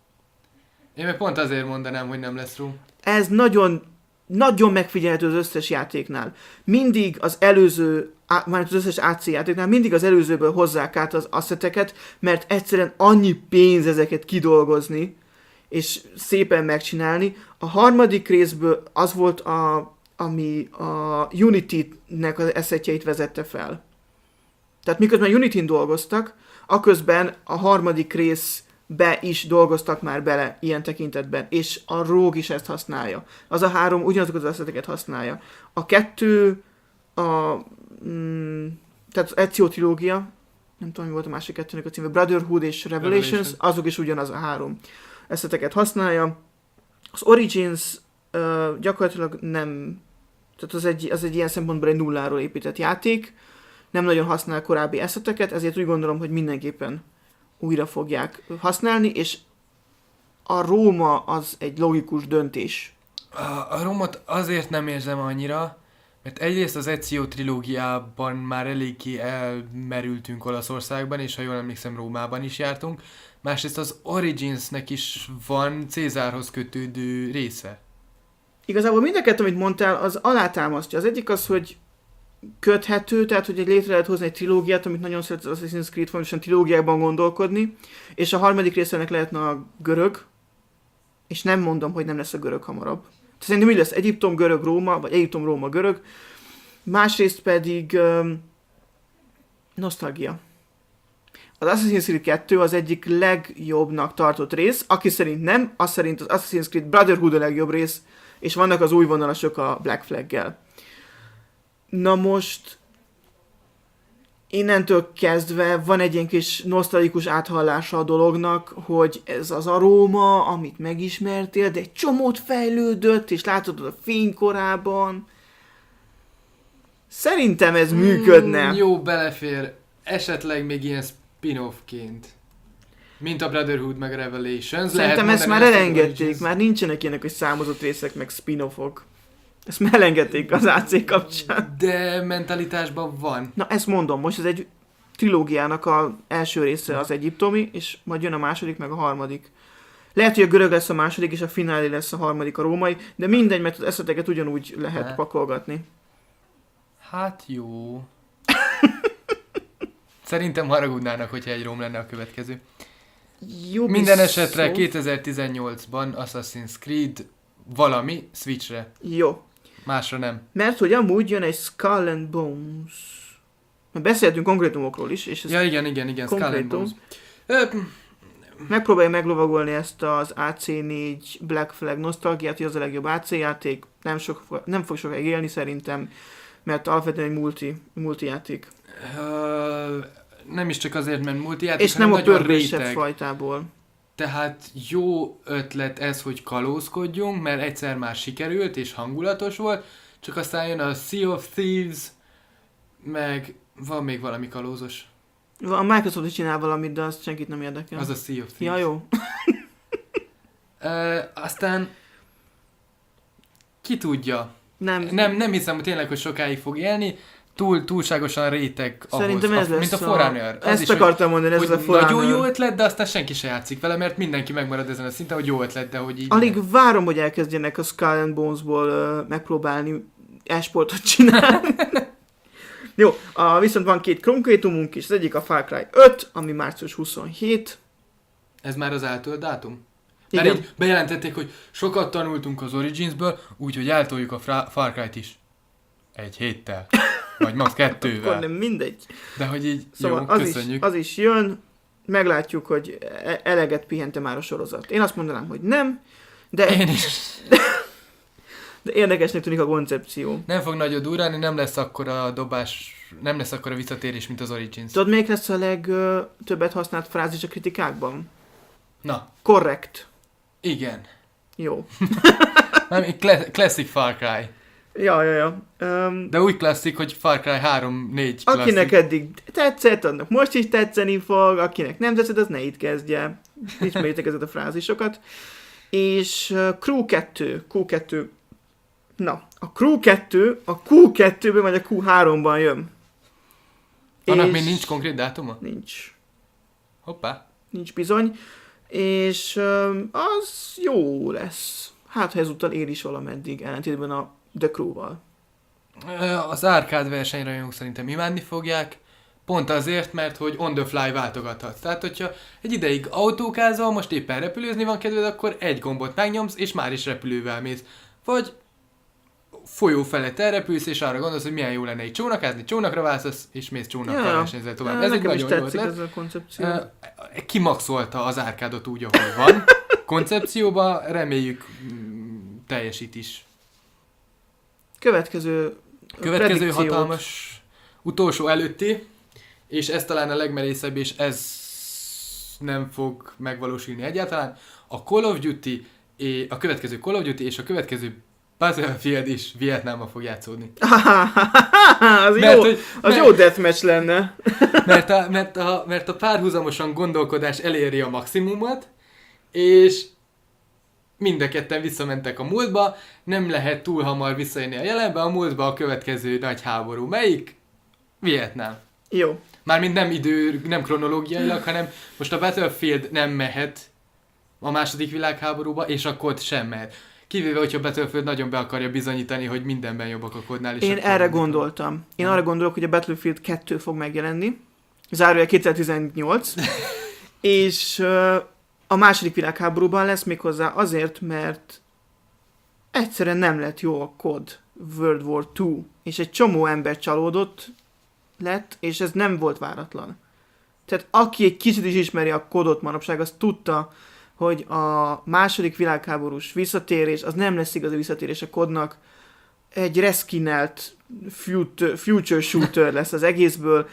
Én meg pont azért mondanám, hogy nem lesz Rome. Ez nagyon, nagyon megfigyelhető az összes játéknál. Mindig az előző, már az összes á cé játéknál, mindig az előzőből hozzák át az asseteket, mert egyszerűen annyi pénz ezeket kidolgozni, és szépen megcsinálni. A harmadik részből az volt, a, ami a Unity-nek az assetjeit vezette fel. Tehát miközben Unity-n dolgoztak, aközben a harmadik részbe is dolgoztak már bele ilyen tekintetben, és a Rogue is ezt használja. Az a három ugyanazokat az asseteket használja. A kettő, a, mm, tehát az Ezio trilógia, nem tudom, mi volt a másik kettőnek a címe, Brotherhood és Revelations, Revelation. azok is ugyanaz a három asseteket használja. Az Origins uh, gyakorlatilag nem, tehát az egy, az egy ilyen szempontból egy nulláról épített játék, nem nagyon használ korábbi asseteket, ezért úgy gondolom, hogy mindenképpen újra fogják használni, és a Róma az egy logikus döntés. A, a Romot azért nem érzem annyira, mert egyrészt az Ezio trilógiában már eléggé elmerültünk Olaszországban, és ha jól emlékszem, Rómában is jártunk. Másrészt az Originsnek is van Cézárhoz kötődő része. Igazából mind a kettő, amit mondtál, az alátámasztja. Az egyik az, hogy köthető, tehát hogy egy létre lehet hozni egy trilógiát, amit nagyon szeret az Assassin's Creed, fontosan trilógiákban gondolkodni, és a harmadik részének lehetne a görög, és nem mondom, hogy nem lesz a görög hamarabb. Szerintem így lesz Egyiptom, görög, Róma, vagy Egyiptom, Róma, görög. Másrészt pedig um, nosztalgia. Az Assassin's Creed kettő az egyik legjobbnak tartott rész, aki szerint nem, az szerint az Assassin's Creed Brotherhood a legjobb rész, és vannak az új vonalasok a Black Flag-gel. Na most innentől kezdve van egy ilyen kis nosztalikus áthallása a dolognak, hogy ez az aróma, amit megismertél, de egy csomót fejlődött, és látod a fénykorában. Szerintem ez működne. Mm, jó, belefér. Esetleg még ilyen spin-offként. Mint a Brotherhood meg Revelations. Szerintem ezt már elengedték, már nincsenek ilyenek, hogy számozott részek meg spin-offok. Ezt már elengedték az á cé kapcsán. De mentalitásban van. Na ezt mondom, most ez egy trilógiának az első része az egyiptomi, és majd jön a második, meg a harmadik. Lehet, hogy a görög lesz a második, és a finálé lesz a harmadik, a római, de mindegy, mert az eszeteket ugyanúgy lehet Ne. pakolgatni. Hát jó. Szerintem haragudnának, hogyha egy róm lenne a következő. Jó, Minden viszont- esetre kétezer-tizennyolcban Assassin's Creed valami Switchre. Jó. Másra nem. Mert hogy amúgy jön egy Skull and Bones. Mert beszéltünk konkrétumokról is, és ez Ja, igen, igen, igen, Skull and konkrétum. Bones. Ö, Megpróbálja meglovagolni ezt az á cé négy Black Flag nosztalgiát, hogy az a legjobb á cé játék. Nem, sok, nem fog sokáig élni szerintem, mert alapvetően egy multi, multi játék. ö, nem is csak azért, mert multijáték, És nem a hanem nagyon pörgősebb réteg. fajtából. Tehát jó ötlet ez, hogy kalózkodjunk, mert egyszer már sikerült és hangulatos volt, csak aztán jön a Sea of Thieves, meg van még valami kalózos. A Microsoft is csinál valamit, de azt senkit nem érdekel. Az a Sea of Thieves. Ja, jó. Ö, aztán ki tudja. Nem, Nem, nem hiszem hogy tényleg, hogy sokáig fog élni. Túl, túlságosan réteg ahhoz. Szerintem ez a, lesz mint a a- Forerunner. Az ezt is, akartam mondani, ez hogy, az a hogy Forerunner. nagyon jó ötlet, de aztán senki se játszik vele, mert mindenki megmarad ezen a szinten, hogy jó ötlet, de hogy így... Alig várom, hogy elkezdjenek a Skull and Bones-ból uh, megpróbálni esportot csinálni. Jó, a, viszont van két konkrétumunk is, az egyik a Far Cry öt, ami március huszonhét. Ez már az eltölt dátum? Mert Igen. így bejelentették, hogy sokat tanultunk az Originsből, úgyhogy eltoljuk a Fra- Far Cry-t is. Egy héttel. Vagy max. Akkor kettővel. nem mindegy. De hogy így, Szóval jó, az, is, köszönjük. az is jön, meglátjuk, hogy e- eleget pihente már a sorozat. Én azt mondanám, hogy nem, de, Én is. de érdekesnek tűnik a koncepció. Nem fog nagyon durrani, nem lesz akkora dobás, nem lesz akkora visszatérés, mint az Origins. Tudod, melyik lesz a legtöbbet használt frázis a kritikákban? Na, Korrekt. igen. Jó. Nem, cla- classic Far Cry. Ja, ja, ja. Um, De úgy klasszik, hogy Far Cry három négy klasszik. akinek eddig tetszett, annak most is tetszeni fog, akinek nem tetszett, az ne itt kezdje. Ismerjétek ezeket a frázisokat. És uh, Crew kettő, Q kettő. Na, a Crew kettő, a Q kettőben vagy a Q háromban jön. Annak És- még nincs konkrét dátuma? Nincs. Hoppá. Nincs bizony. És um, az jó lesz. Hát, ha ezúttal ér is valameddig, ellentétben a The Crew-val. Ö, Az árkád versenyrajongók szerintem imádni fogják, pont azért, mert hogy on the fly váltogathatsz. Tehát, hogyha egy ideig autókázol, most éppen repülőzni van kedved, akkor egy gombot megnyomsz, és már is repülővel mész. Vagy folyó felett elrepülsz, és arra gondolsz, hogy milyen jó lenne egy csónakázni, csónakra váltasz, és mész csónakkal Ja. versenyzel tovább. Ja, Ez egy nekem is nagyon jó tetszik ötlet. ez a koncepció. Ö, Kimaxolta az árkádot úgy, ahogy van. Koncepcióba reméljük mm, teljesít is. Következő Következő predikciót. hatalmas, utolsó előtti, és ez talán a legmerészebb, és ez nem fog megvalósulni egyáltalán. A Call of Duty, é- a következő Call of Duty és a következő Battlefield is Vietnámban fog játszódni. az Mert, jó, hogy- az mert- jó deathmatch lenne. Mert a, mert, a, mert a párhuzamosan gondolkodás eléri a maximumot, és mind a ketten visszamentek a múltba, nem lehet túl hamar visszajönni a jelenbe, a múltba a következő nagy háború. Melyik? Vietnám. Jó. Mármint nem idő, nem kronológiailag, hanem most a Battlefield nem mehet a második világháborúba, és a kod sem mehet. Kivéve, hogyha a Battlefield nagyon be akarja bizonyítani, hogy mindenben jobbak a kodnál. És Én akkor erre mindig- gondoltam. Én Ja. arra gondolok, hogy a Battlefield kettő fog megjelenni. Zárójel kétezer-tizennyolc. És uh, a második világháborúban lesz méghozzá azért, mert egyszerűen nem lett jó a kod World War kettő. És egy csomó ember csalódott lett, és ez nem volt váratlan. Tehát aki egy kicsit is ismeri a kodot manapság, az tudta, hogy a második világháborús visszatérés, az nem lesz igazi visszatérés a kodnak, egy reskinelt future, future shooter lesz az egészből,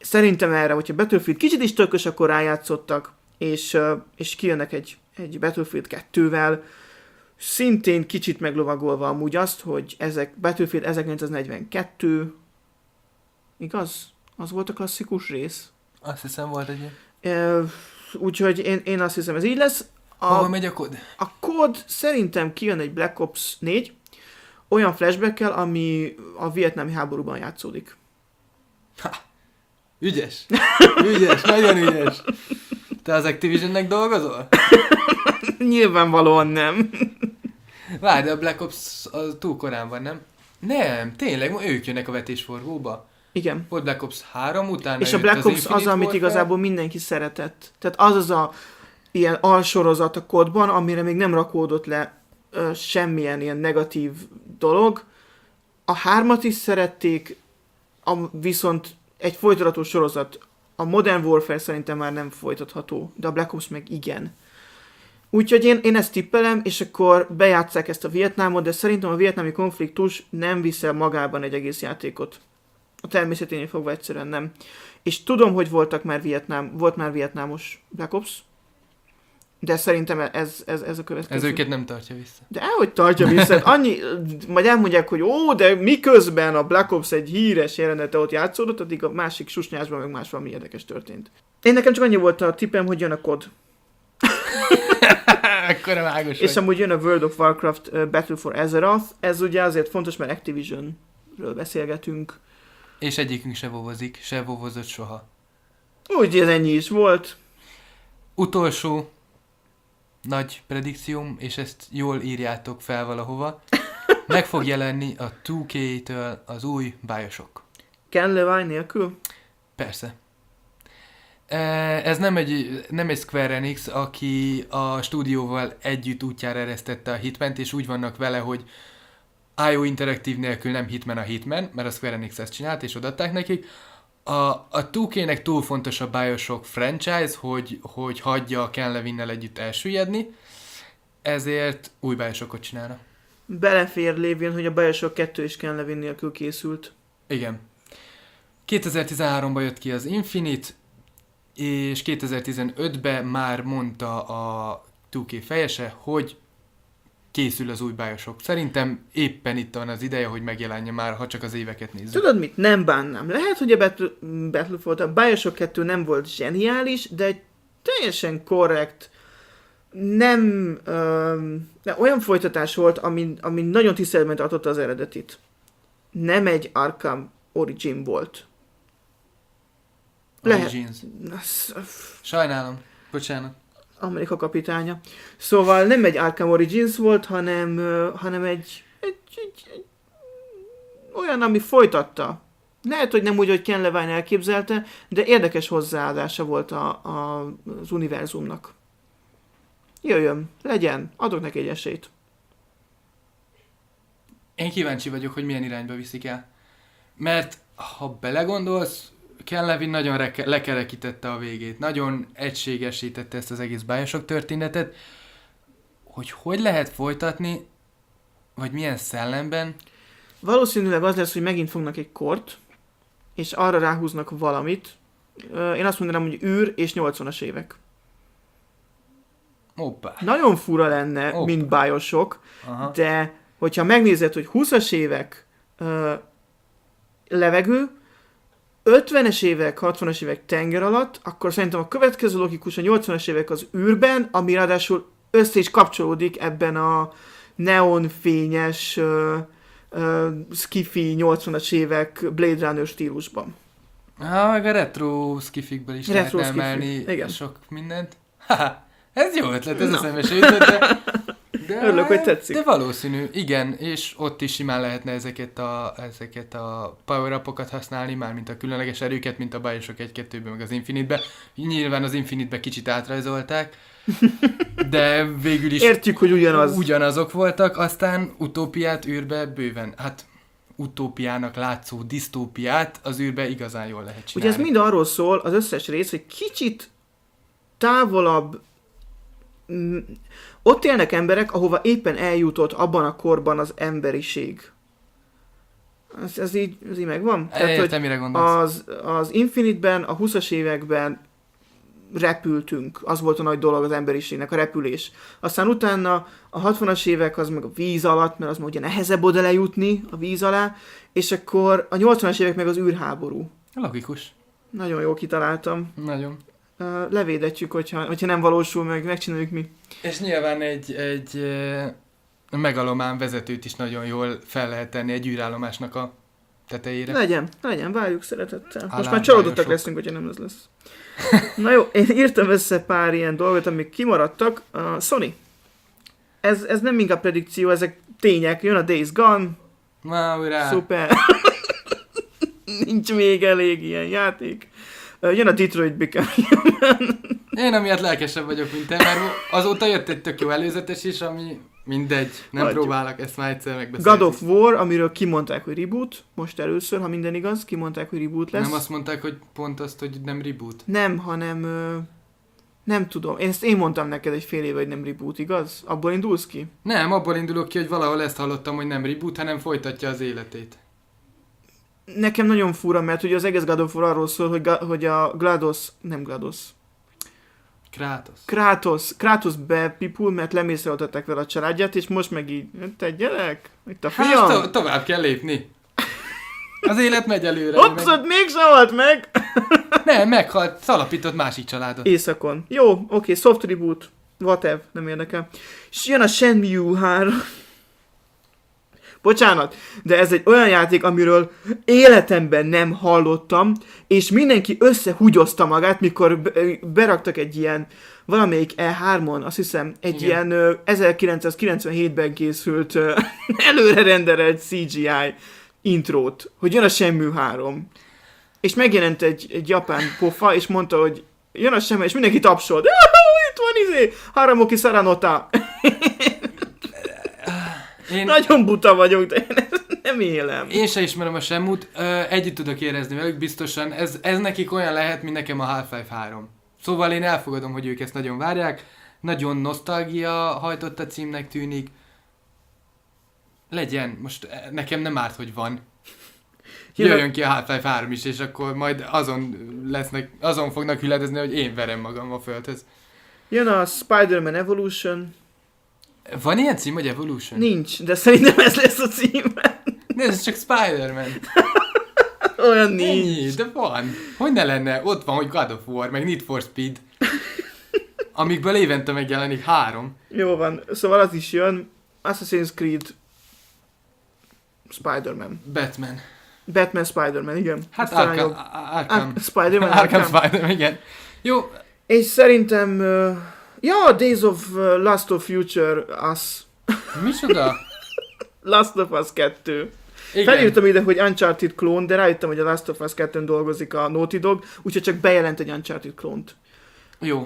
Szerintem erre, hogyha Battlefield kicsit is tökös, akkor rájátszottak, és, és kijönnek egy, egy Battlefield kettővel, szintén kicsit meglovagolva amúgy azt, hogy ezek Battlefield ezerkilencszáznegyvenkettő, igaz? Az volt a klasszikus rész. Azt hiszem volt egy ilyen. E, úgyhogy én, én azt hiszem, ez így lesz. A, Hova megy a kód? A kód szerintem kijön egy Black Ops négy, olyan flashback-kel, ami a vietnámi háborúban játszódik. Ha, ügyes. Ügyes, nagyon ügyes. Te az Activisionnek dolgozol? Nyilvánvalóan nem. Várj, de a Black Ops az túl korán van, nem? Nem, tényleg, ők jönnek a vetésforgóba. Igen. Volt Black Ops három, utána és a Black Ops az, az, amit Warfare. Igazából mindenki szeretett. Tehát az az a ilyen alsorozat a kódban, amire még nem rakódott le ö, semmilyen ilyen negatív dolog. A hármat is szerették, a, viszont egy folytatható sorozat. A Modern Warfare szerintem már nem folytatható, de a Black Ops meg igen. Úgyhogy én, én ezt tippelem, és akkor bejátsszák ezt a Vietnámot, de szerintem a vietnámi konfliktus nem viszel magában egy egész játékot. A természeténél fogva egyszerűen nem. És tudom, hogy voltak már Vietnám, volt már vietnámos Black Ops, de szerintem ez, ez, ez a következő. Ez őket nem tartja vissza. De hogy tartja vissza? Annyi, majd elmondják, hogy ó, de miközben a Black Ops egy híres jelenete ott játszódott, addig a másik susnyásban meg más valami érdekes történt. Én nekem csak annyi volt a tippem, hogy jön a kod. Ekkora vágos És amúgy jön a World of Warcraft uh, Battle for Azeroth. Ez ugye azért fontos, mert Activisionről beszélgetünk. És egyikünk se vovozik, se vovozott soha. Úgy, ez ennyi is volt. Utolsó nagy predikcióm, és ezt jól írjátok fel valahova. Meg fog jelenni a two K-től az új Bioshock. Ken Levine nélkül? Persze. Ez nem egy, nem egy Square Enix, aki a stúdióval együtt útjára eresztette a Hitmant, és úgy vannak vele, hogy i o Interactive nélkül nem Hitman a Hitman, mert a Square Enix ezt csinált, és odaadták nekik. A, a two K-nek túl fontos a Bioshock franchise, hogy, hogy hagyja a Ken Levinnel együtt elsüllyedni, ezért új Bioshockot csinálna. Belefér lévén, hogy a Bioshock kettő is Ken Levine nélkül készült. Igen. kétezer-tizenháromban jött ki az Infinite, és kétezer-tizenötben már mondta a two K fejese, hogy készül az új Bioshock. Szerintem éppen itt van az ideje, hogy megjelenje már, ha csak az éveket nézzük. Tudod mit? Nem bánnám. Lehet, hogy a Battle, Battlefield, a Bioshock kettő nem volt zseniális, de egy teljesen korrekt, nem öm, olyan folytatás volt, ami, ami nagyon tiszteletben tartotta az eredetit. Nem egy Arkham Origin volt. Origins. Sajnálom. Bocsánat. Amerika kapitánya. Szóval nem egy Arkham Origins volt, hanem, uh, hanem egy, egy, egy, egy olyan, ami folytatta. Lehet, hogy nem úgy, hogy Ken Levine elképzelte, de érdekes hozzáadása volt a, a, az univerzumnak. Jöjjön, legyen, adok neki egy esélyt. Én kíváncsi vagyok, hogy milyen irányba viszik el. Mert ha belegondolsz, Ken Levine nagyon reke- lekerekítette a végét, nagyon egységesítette ezt az egész Bioshock történetet, hogy hogy lehet folytatni, vagy milyen szellemben. Valószínűleg az lesz, hogy megint fognak egy kort, és arra ráhúznak valamit. Én azt mondanám, hogy űr és nyolcvanas évek. Hoppá. Nagyon fura lenne, Hoppá. mint Bioshock, Aha. de hogyha megnézed, hogy húszas évek uh, levegő, ötvenes évek, hatvanas évek tenger alatt, akkor szerintem a következő logikus a nyolcvanas évek az űrben, ami ráadásul össze is kapcsolódik ebben a neonfényes uh, uh, skifi nyolcvanas évek Blade Runner stílusban. Ha, meg a retro skifikből is Retro lehetne skifi. emelni Igen. sok mindent. Ha, ez jó ötlet, ez Na. a szemes ötlet, de, de, Örülök, hogy tetszik. De valószínű, igen, és ott is simán lehetne ezeket a, ezeket a power-upokat használni, már mint a különleges erőket, mint a Bioshock egy kettőben, meg az Infinite-be. Nyilván az Infinite-be kicsit átrajzolták, de végül is Értjük, hogy ugyanaz. ugyanazok voltak, aztán utópiát űrbe bőven, hát utópiának látszó disztópiát az űrbe igazán jól lehet Ugye csinálni. ez mind arról szól, az összes rész, hogy kicsit távolabb, mm, ott élnek emberek, ahova éppen eljutott abban a korban az emberiség. Ez, ez, így, ez így megvan? Értem, mire gondolsz. Az, az Infinite-ben, a huszas években repültünk. Az volt a nagy dolog az emberiségnek, a repülés. Aztán utána a hatvanas évek az meg a víz alatt, mert az meg ugye nehezebb oda lejutni a víz alá, és akkor a nyolcvanas évek meg az űrháború. Logikus. Nagyon jól kitaláltam. Nagyon. Uh, levédetjük, hogyha, hogyha nem valósul meg, megcsináljuk mi. És nyilván egy, egy uh, megalomán vezetőt is nagyon jól fel lehet tenni egy űrállomásnak a tetejére. Legyen, legyen, várjuk szeretettel. Most Alá, már csalódottak sok. leszünk, hogyha nem ez lesz. Na jó, én írtam össze pár ilyen dolgot, amik kimaradtak. A Sony. Ez, ez nem inkább predikció, ezek tények. Jön a Days Gone. Na, urá. Szuper. Nincs még elég ilyen játék. Jön a Detroit Become Human. Én amiatt lelkesebb vagyok, mint te, mert azóta jött egy tök jó előzetes is, ami mindegy. Nem Hagyjuk. próbálok ezt már egyszer megbeszélni. God of War, amiről kimondták, hogy reboot. Most először, ha minden igaz, kimondták, hogy reboot lesz. Nem azt mondták, hogy pont azt, hogy nem reboot. Nem, hanem... Ö, nem tudom. Én ezt én mondtam neked egy fél éve, hogy nem reboot, igaz? Abból indulsz ki? Nem, abból indulok ki, hogy valahol ezt hallottam, hogy nem reboot, hanem folytatja az életét. Nekem nagyon fura, mert ugye az egész God of War arról szól, hogy, ga, hogy a GLaDOS, nem GLaDOS, Kratos. Kratos, Kratos bepipul, mert lemészreltettek vele a családját, és most meg így, te gyerek, itt a fiam. Hát to- tovább kell lépni. Az élet megy előre. Hops, ott mégsem halt meg! Nem, meghalt, szalapított másik családot. Éjszakon. Jó, oké, okay, soft reboot, whatever, nem érdekel. És jön a Shenmue három. Bocsánat, de ez egy olyan játék, amiről életemben nem hallottam, és mindenki összehugyozta magát, mikor beraktak egy ilyen, valamelyik E hármon, azt hiszem, egy Igen. ilyen ö, ezerkilencszázkilencvenhétben készült ö, előre renderelt C G I intrót, hogy jön a Shenmue három. És megjelent egy, egy japán pofa, és mondta, hogy jön a Shenmue, és mindenki tapsolt. Itt van izé, Haramoki Saranota. Én, Nagyon buta vagyok, de én ezt nem élem. én se ismerem a Shenmue-t, ö, együtt tudok érezni velük, biztosan. Ez, ez nekik olyan lehet, mint nekem a Half-Life három. Szóval én elfogadom, hogy ők ezt nagyon várják. Nagyon nosztalgia hajtott a címnek tűnik. Legyen, most nekem nem árt, hogy van. Jöjjön ki a Half-Life három is, és akkor majd azon lesznek, azon fognak hüledezni, hogy én verem magam a földhöz. Jön a Spider-Man Evolution. Van ilyen cím, hogy Evolution? Nincs, de szerintem ez lesz a cím. De ez csak Spider-Man. Olyan nincs. Ennyi, de van. Hogy ne lenne? Ott van, hogy God of War, meg Need for Speed. Amikből évente megjelenik három. Jó van, szóval az is jön. Assassin's Creed Spider-Man. Batman. Batman Spider-Man, igen. Hát Ez talán Arkham. jobb. Arkham. Ar- Spider-Man Arkham Arkham. Spider-Man, igen. Jó, És szerintem... Uh, ja, Days of uh, Last of Future Us. micsoda? Last of Us kettő. Igen. Felírtam ide, hogy Uncharted klón, de rájöttem, hogy a Last of Us kettőn dolgozik a Naughty Dog, úgyhogy csak bejelent egy Uncharted klónt, Jó.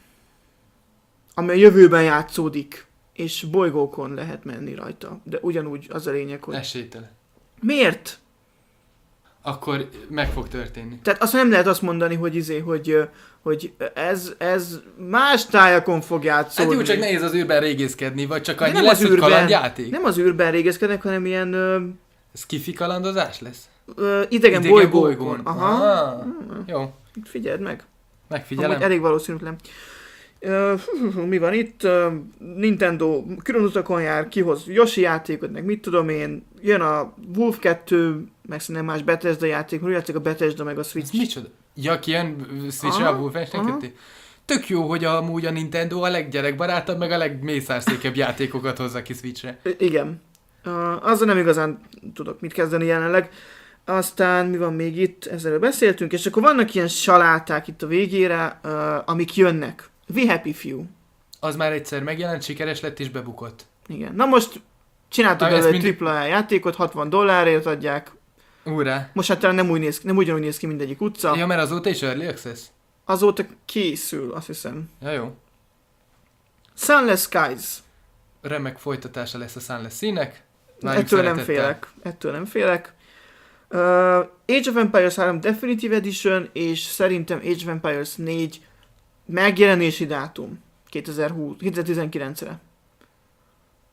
ami a jövőben játszódik, és bolygókon lehet menni rajta. De ugyanúgy az a lényeg, hogy... Esélytelen. Miért? Akkor meg fog történni. Tehát azt nem lehet azt mondani, hogy izé, hogy, ö, hogy ez, ez más tájakon fog játszódni. Hát jó, csak nehéz az űrben régészkedni, vagy csak De annyi nem lesz, az hogy űrben. kalandjáték? Nem az űrben régészkednek, hanem ilyen ö, Ez kifi kalandozás lesz? ö, idegen, Idegen bolygókon. bolygón. Aha. Ah, jó, Figyeld meg. megfigyelem. Amúgy elég valószínűtlen. Uh, mi van itt? Uh, Nintendo külön utakon jár, kihoz Yoshi játékot, meg mit tudom én. Jön a Wolf kettő, meg szerintem más Bethesda játék, hogy játszik a Bethesda meg a Ez Switch. micsoda? Ja, ki jön Switch-re Aha, a Wolfenstein aha. kettő? Tök jó, hogy amúgy a Nintendo a leggyerekbarátabb, meg a legmészárszékebb játékokat hozza ki Switchre. I- igen. Uh, azzal nem igazán tudok mit kezdeni jelenleg. Aztán mi van még itt? Ezzel beszéltünk, és akkor vannak ilyen saláták itt a végére, uh, amik jönnek. We Happy Few. Az már egyszer megjelent, sikeres lett és bebukott. Igen. Na most csináltuk Ah, belőle ezt egy mindig- tripla A játékot, hatvan dollárért adják. Úrá. Most hát talán nem, úgy néz, nem ugyanúgy néz ki mindegyik utca. Ja, mert azóta is Early Access? Azóta készül, azt hiszem. Ja, jó. Sunless Skies. Remek folytatása lesz a Sunless színek. Várjuk Ettől nem szeretettel. félek. Ettől nem félek. Uh, Age of Empires három Definitive Edition, és szerintem Age of Empires négy megjelenési dátum. kétezer-húsz, kétezer-tizenkilencre.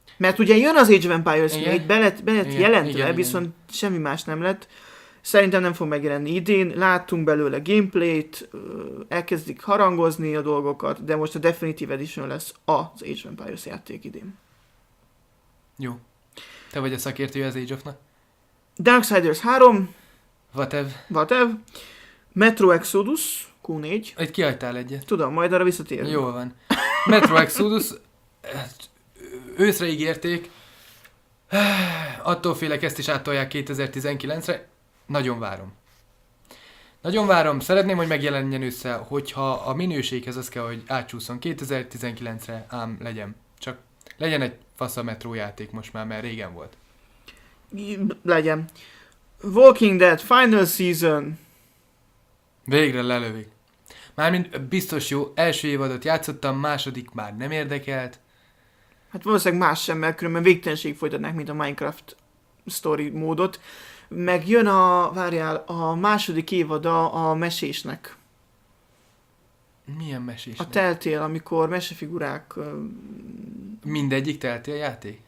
Mert ugye jön az Age of Empires Igen. négy, be lett, be lett Igen, jelentve, igen, igen. viszont semmi más nem lett. Szerintem nem fog megjelenni idén, láttunk belőle gameplayt, ö, elkezdik harangozni a dolgokat, de most a Definitive Edition lesz az Age of Empires játék idén. Jó. Te vagy a szakértője az Age of-nak? Darksiders három, Whatever. whatever, Metro Exodus, Q négy, Egy kihagytál egyet. tudom, majd arra visszatérünk. Jól van. Metro Exodus, őszre ígérték, attól félek, ezt is áttolják kétezer-tizenkilencre, nagyon várom. Nagyon várom, szeretném, hogy megjelenjen össze, hogyha a minőséghez az kell, hogy átcsúszson kétezer-tizenkilencre, ám legyen. Csak legyen egy fasz a Metro játék most már, mert régen volt. Legyen. Walking Dead Final Season. Végre lelövik. Mármint biztos jó, első évadot játszottam, második már nem érdekelt. Hát valószínűleg más sem, mert különben végtelenség folytatnák, mint a Minecraft story módot. Meg jön a, várjál, a második évada a mesésnek. Milyen mesés? A Telltale, amikor mesefigurák... ö, Mindegyik telti a játék?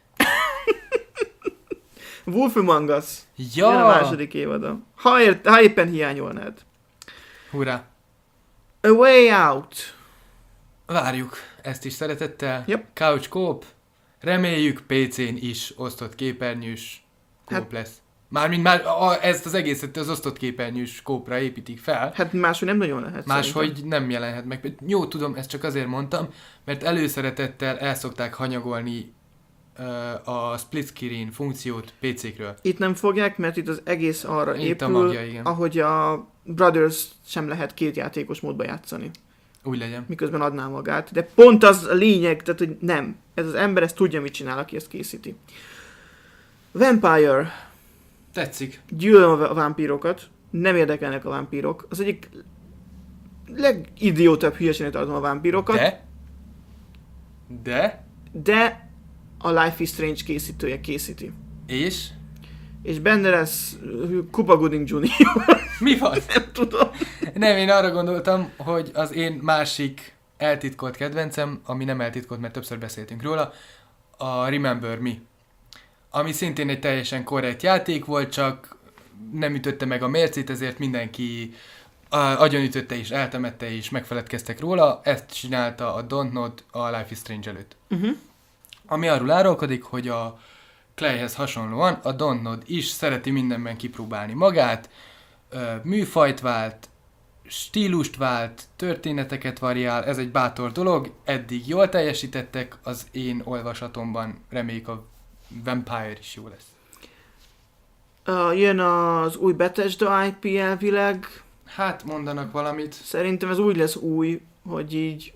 Wolf Among Us. Ja! Jön a második évada. Ha, ért, ha éppen hiányolnád. Hurrá! A Way Out. Várjuk ezt is szeretettel. Yep. Couch Co-op. Reméljük pé cén is osztott képernyős kóp Hát- lesz. Mármint már a, ezt az egészet az osztott képernyős kópra építik fel. Hát máshogy nem nagyon lehet. Máshogy szerintem. nem jelenhet meg. Jó, tudom, ezt csak azért mondtam, mert előszeretettel elszokták hanyagolni uh, a split screen funkciót pé cékről. Itt nem fogják, mert itt az egész arra Itt a épül, magja, igen. ahogy a Brothers sem lehet két játékos módba játszani. Úgy legyen. Miközben adná magát. De pont az a lényeg, tehát hogy nem. Ez az ember ezt tudja, mit csinál, aki ezt készíti. Vampire. Tetszik. Gyűlölöm a vámpírokat. Nem érdekelnek a vámpírok. Az egyik legidiótabb hülyeségnek tartom a vámpírokat. De? De? De a Life is Strange készítője készíti. És? És benne lesz uh, Cuba Gooding junior Mi van? Nem tudom. Nem, én arra gondoltam, hogy az én másik eltitkolt kedvencem, ami nem eltitkolt, mert többször beszéltünk róla, a Remember Me. Ami szintén egy teljesen korrekt játék volt, csak nem ütötte meg a mércét, ezért mindenki uh, agyonütötte és eltemette és megfeledkeztek róla. Ezt csinálta a Dontnod a Life is Strange előtt. Uh-huh. Ami arról árulkodik, hogy a Clayhez hasonlóan a Dontnod is szereti mindenben kipróbálni magát, ö, műfajt vált, stílust vált, történeteket variál, ez egy bátor dolog, eddig jól teljesítettek, az én olvasatomban reméljük a Vampire is jó lesz. Uh, jön az új Bethesda i pé elvileg. Hát mondanak valamit. Szerintem ez úgy lesz új, hogy így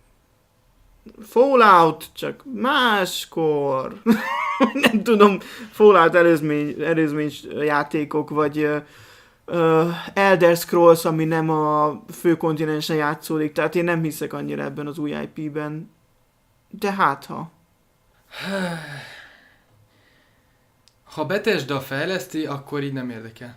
Fallout, csak máskor. Nem tudom, Fallout előzmény, előzmény játékok, vagy uh, uh, Elder Scrolls, ami nem a fő kontinensen játszódik, tehát én nem hiszek annyira ebben az új i pé-ben. De hát ha. Ha Bethesda fejleszti, akkor így nem érdekel.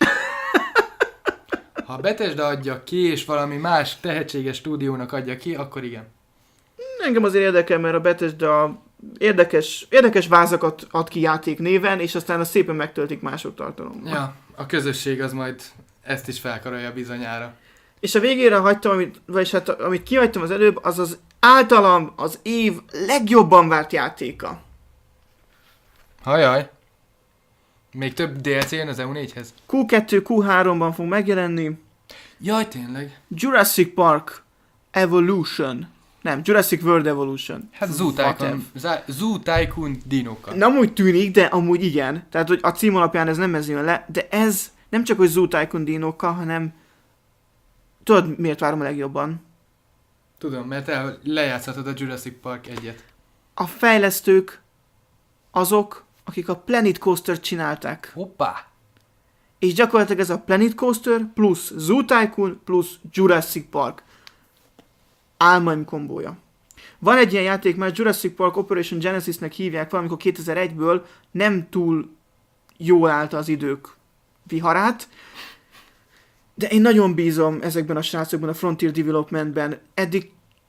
Ha Bethesda adja ki, és valami más tehetséges stúdiónak adja ki, akkor igen. Engem azért érdekel, mert a Bethesda érdekes, érdekes vázakat ad ki játék néven, és aztán azt szépen megtöltik mások tartalommal. Ja, a közösség az majd ezt is felkarolja bizonyára. És a végére hagytam, amit, vagyis hát amit kihagytam az előbb, az az általam az év legjobban várt játéka. Hajaj. Még több dé el cé jön az E U négyhez? Q kettő, Q háromban fog megjelenni. Jaj, tényleg. Jurassic Park Evolution. Nem, Jurassic World Evolution. Hát Zoo Tycoon, Zá- Zoo Tycoon dinókkal. Nem úgy tűnik, de amúgy igen. Tehát, hogy a cím alapján ez nem ez jön le, de ez nem csak, hogy Zoo Tycoon dinókkal, hanem tudod, miért várom a legjobban? Tudom, mert el lejátszhatod a Jurassic Park egyet. A fejlesztők azok, akik a Planet Coaster-t csinálták. Hoppá! És gyakorlatilag ez a Planet Coaster plusz Zoo Tycoon plusz Jurassic Park. Álmaim kombója. Van egy ilyen játék, mert Jurassic Park Operation Genesisnek hívják valamikor kétezer-egyből, nem túl jól állta az idők viharát, de én nagyon bízom ezekben a srácokban, a Frontier Developmentben. Eddig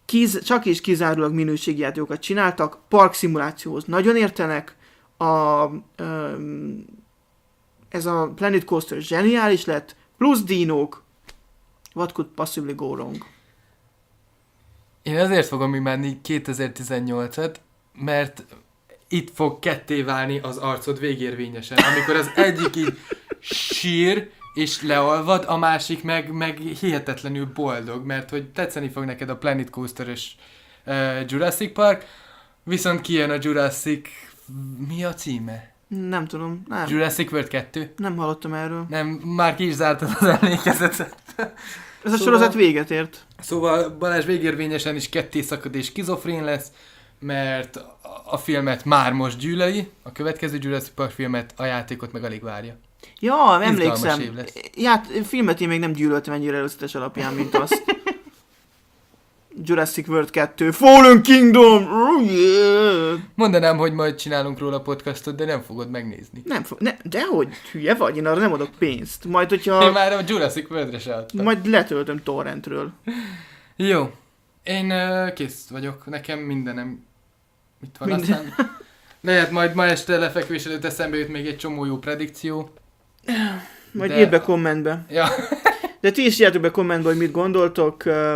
kiz, csak és kizárólag minőségi játékokat csináltak, parkszimulációhoz nagyon értenek, a, um, ez a Planet Coaster zseniális lett, plusz dinók, what could possibly go wrong? Én azért fogom imádni kétezer-tizennyolcat, mert itt fog ketté válni az arcod végérvényesen, amikor az egyik így sír és leolvad, a másik meg, meg hihetetlenül boldog, mert hogy tetszeni fog neked a Planet Coaster-ös uh, Jurassic Park, viszont kijön a Jurassic... Mi a címe? Nem tudom. Nem. Jurassic World kettő? Nem hallottam erről. Nem, már ki is zártad az emlékezetet. Ez a szóval... sorozat véget ért. Szóval Balázs végérvényesen is ketté szakad és skizofrén lesz, mert a filmet már most gyűlöli, a következő Jurassic Park filmet, a játékot meg alig várja. Ja, emlékszem. Ját, filmet én még nem gyűlöltem ennyire előzetes alapján, mint azt. Jurassic World kettő, Fallen Kingdom! Oh, yeah. Mondanám, hogy majd csinálunk róla podcastot, de nem fogod megnézni. Nem fog, ne, dehogy, hülye vagy, én arra nem adok pénzt. Majd, hogyha... Én már a Jurassic Worldre se adtam. Majd letöltöm torrentről. Jó. Én uh, kész vagyok. Nekem mindenem... Mit van Minden. Aztán? Lehet majd ma este lefekvés előtt eszembe jut még egy csomó jó predikció. Majd de... írd be kommentbe. Ja. De ti is írjátok be kommentbe, hogy mit gondoltok. Uh,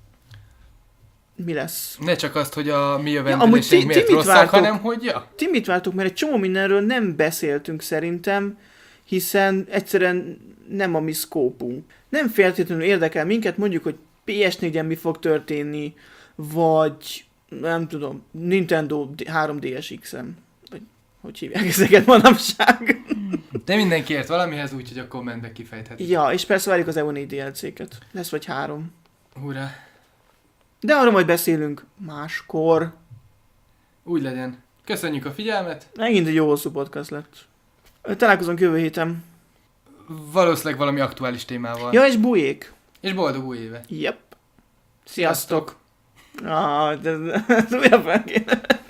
mi lesz? Ne csak azt, hogy a mi jövendőlésünk ja, miért ti rosszak, vártok, hanem hogy ja. Ti mit vártok, mert egy csomó mindenről nem beszéltünk szerintem, hiszen egyszerűen nem a mi szkópunk. Nem feltétlenül érdekel minket, mondjuk, hogy pé es négyen mi fog történni, vagy nem tudom, Nintendo három dé es iksz-en. Vagy hogy hívják ezeket manapság. De mindenki ért valamihez, úgyhogy a kommentbe kifejthetik. Ja, és persze várjuk az E O négy dé el cé-ket. Lesz vagy három. Hurrá. De arra majd beszélünk máskor. Úgy legyen. Köszönjük a figyelmet. Megint egy jó hosszú podcast lett. Találkozunk jövő héten. Valószínűleg valami aktuális témával. Ja, és bujék. És boldog új éve. Yep. Sziasztok. Ah, de, de, de, de, de, de, de, de, de, de,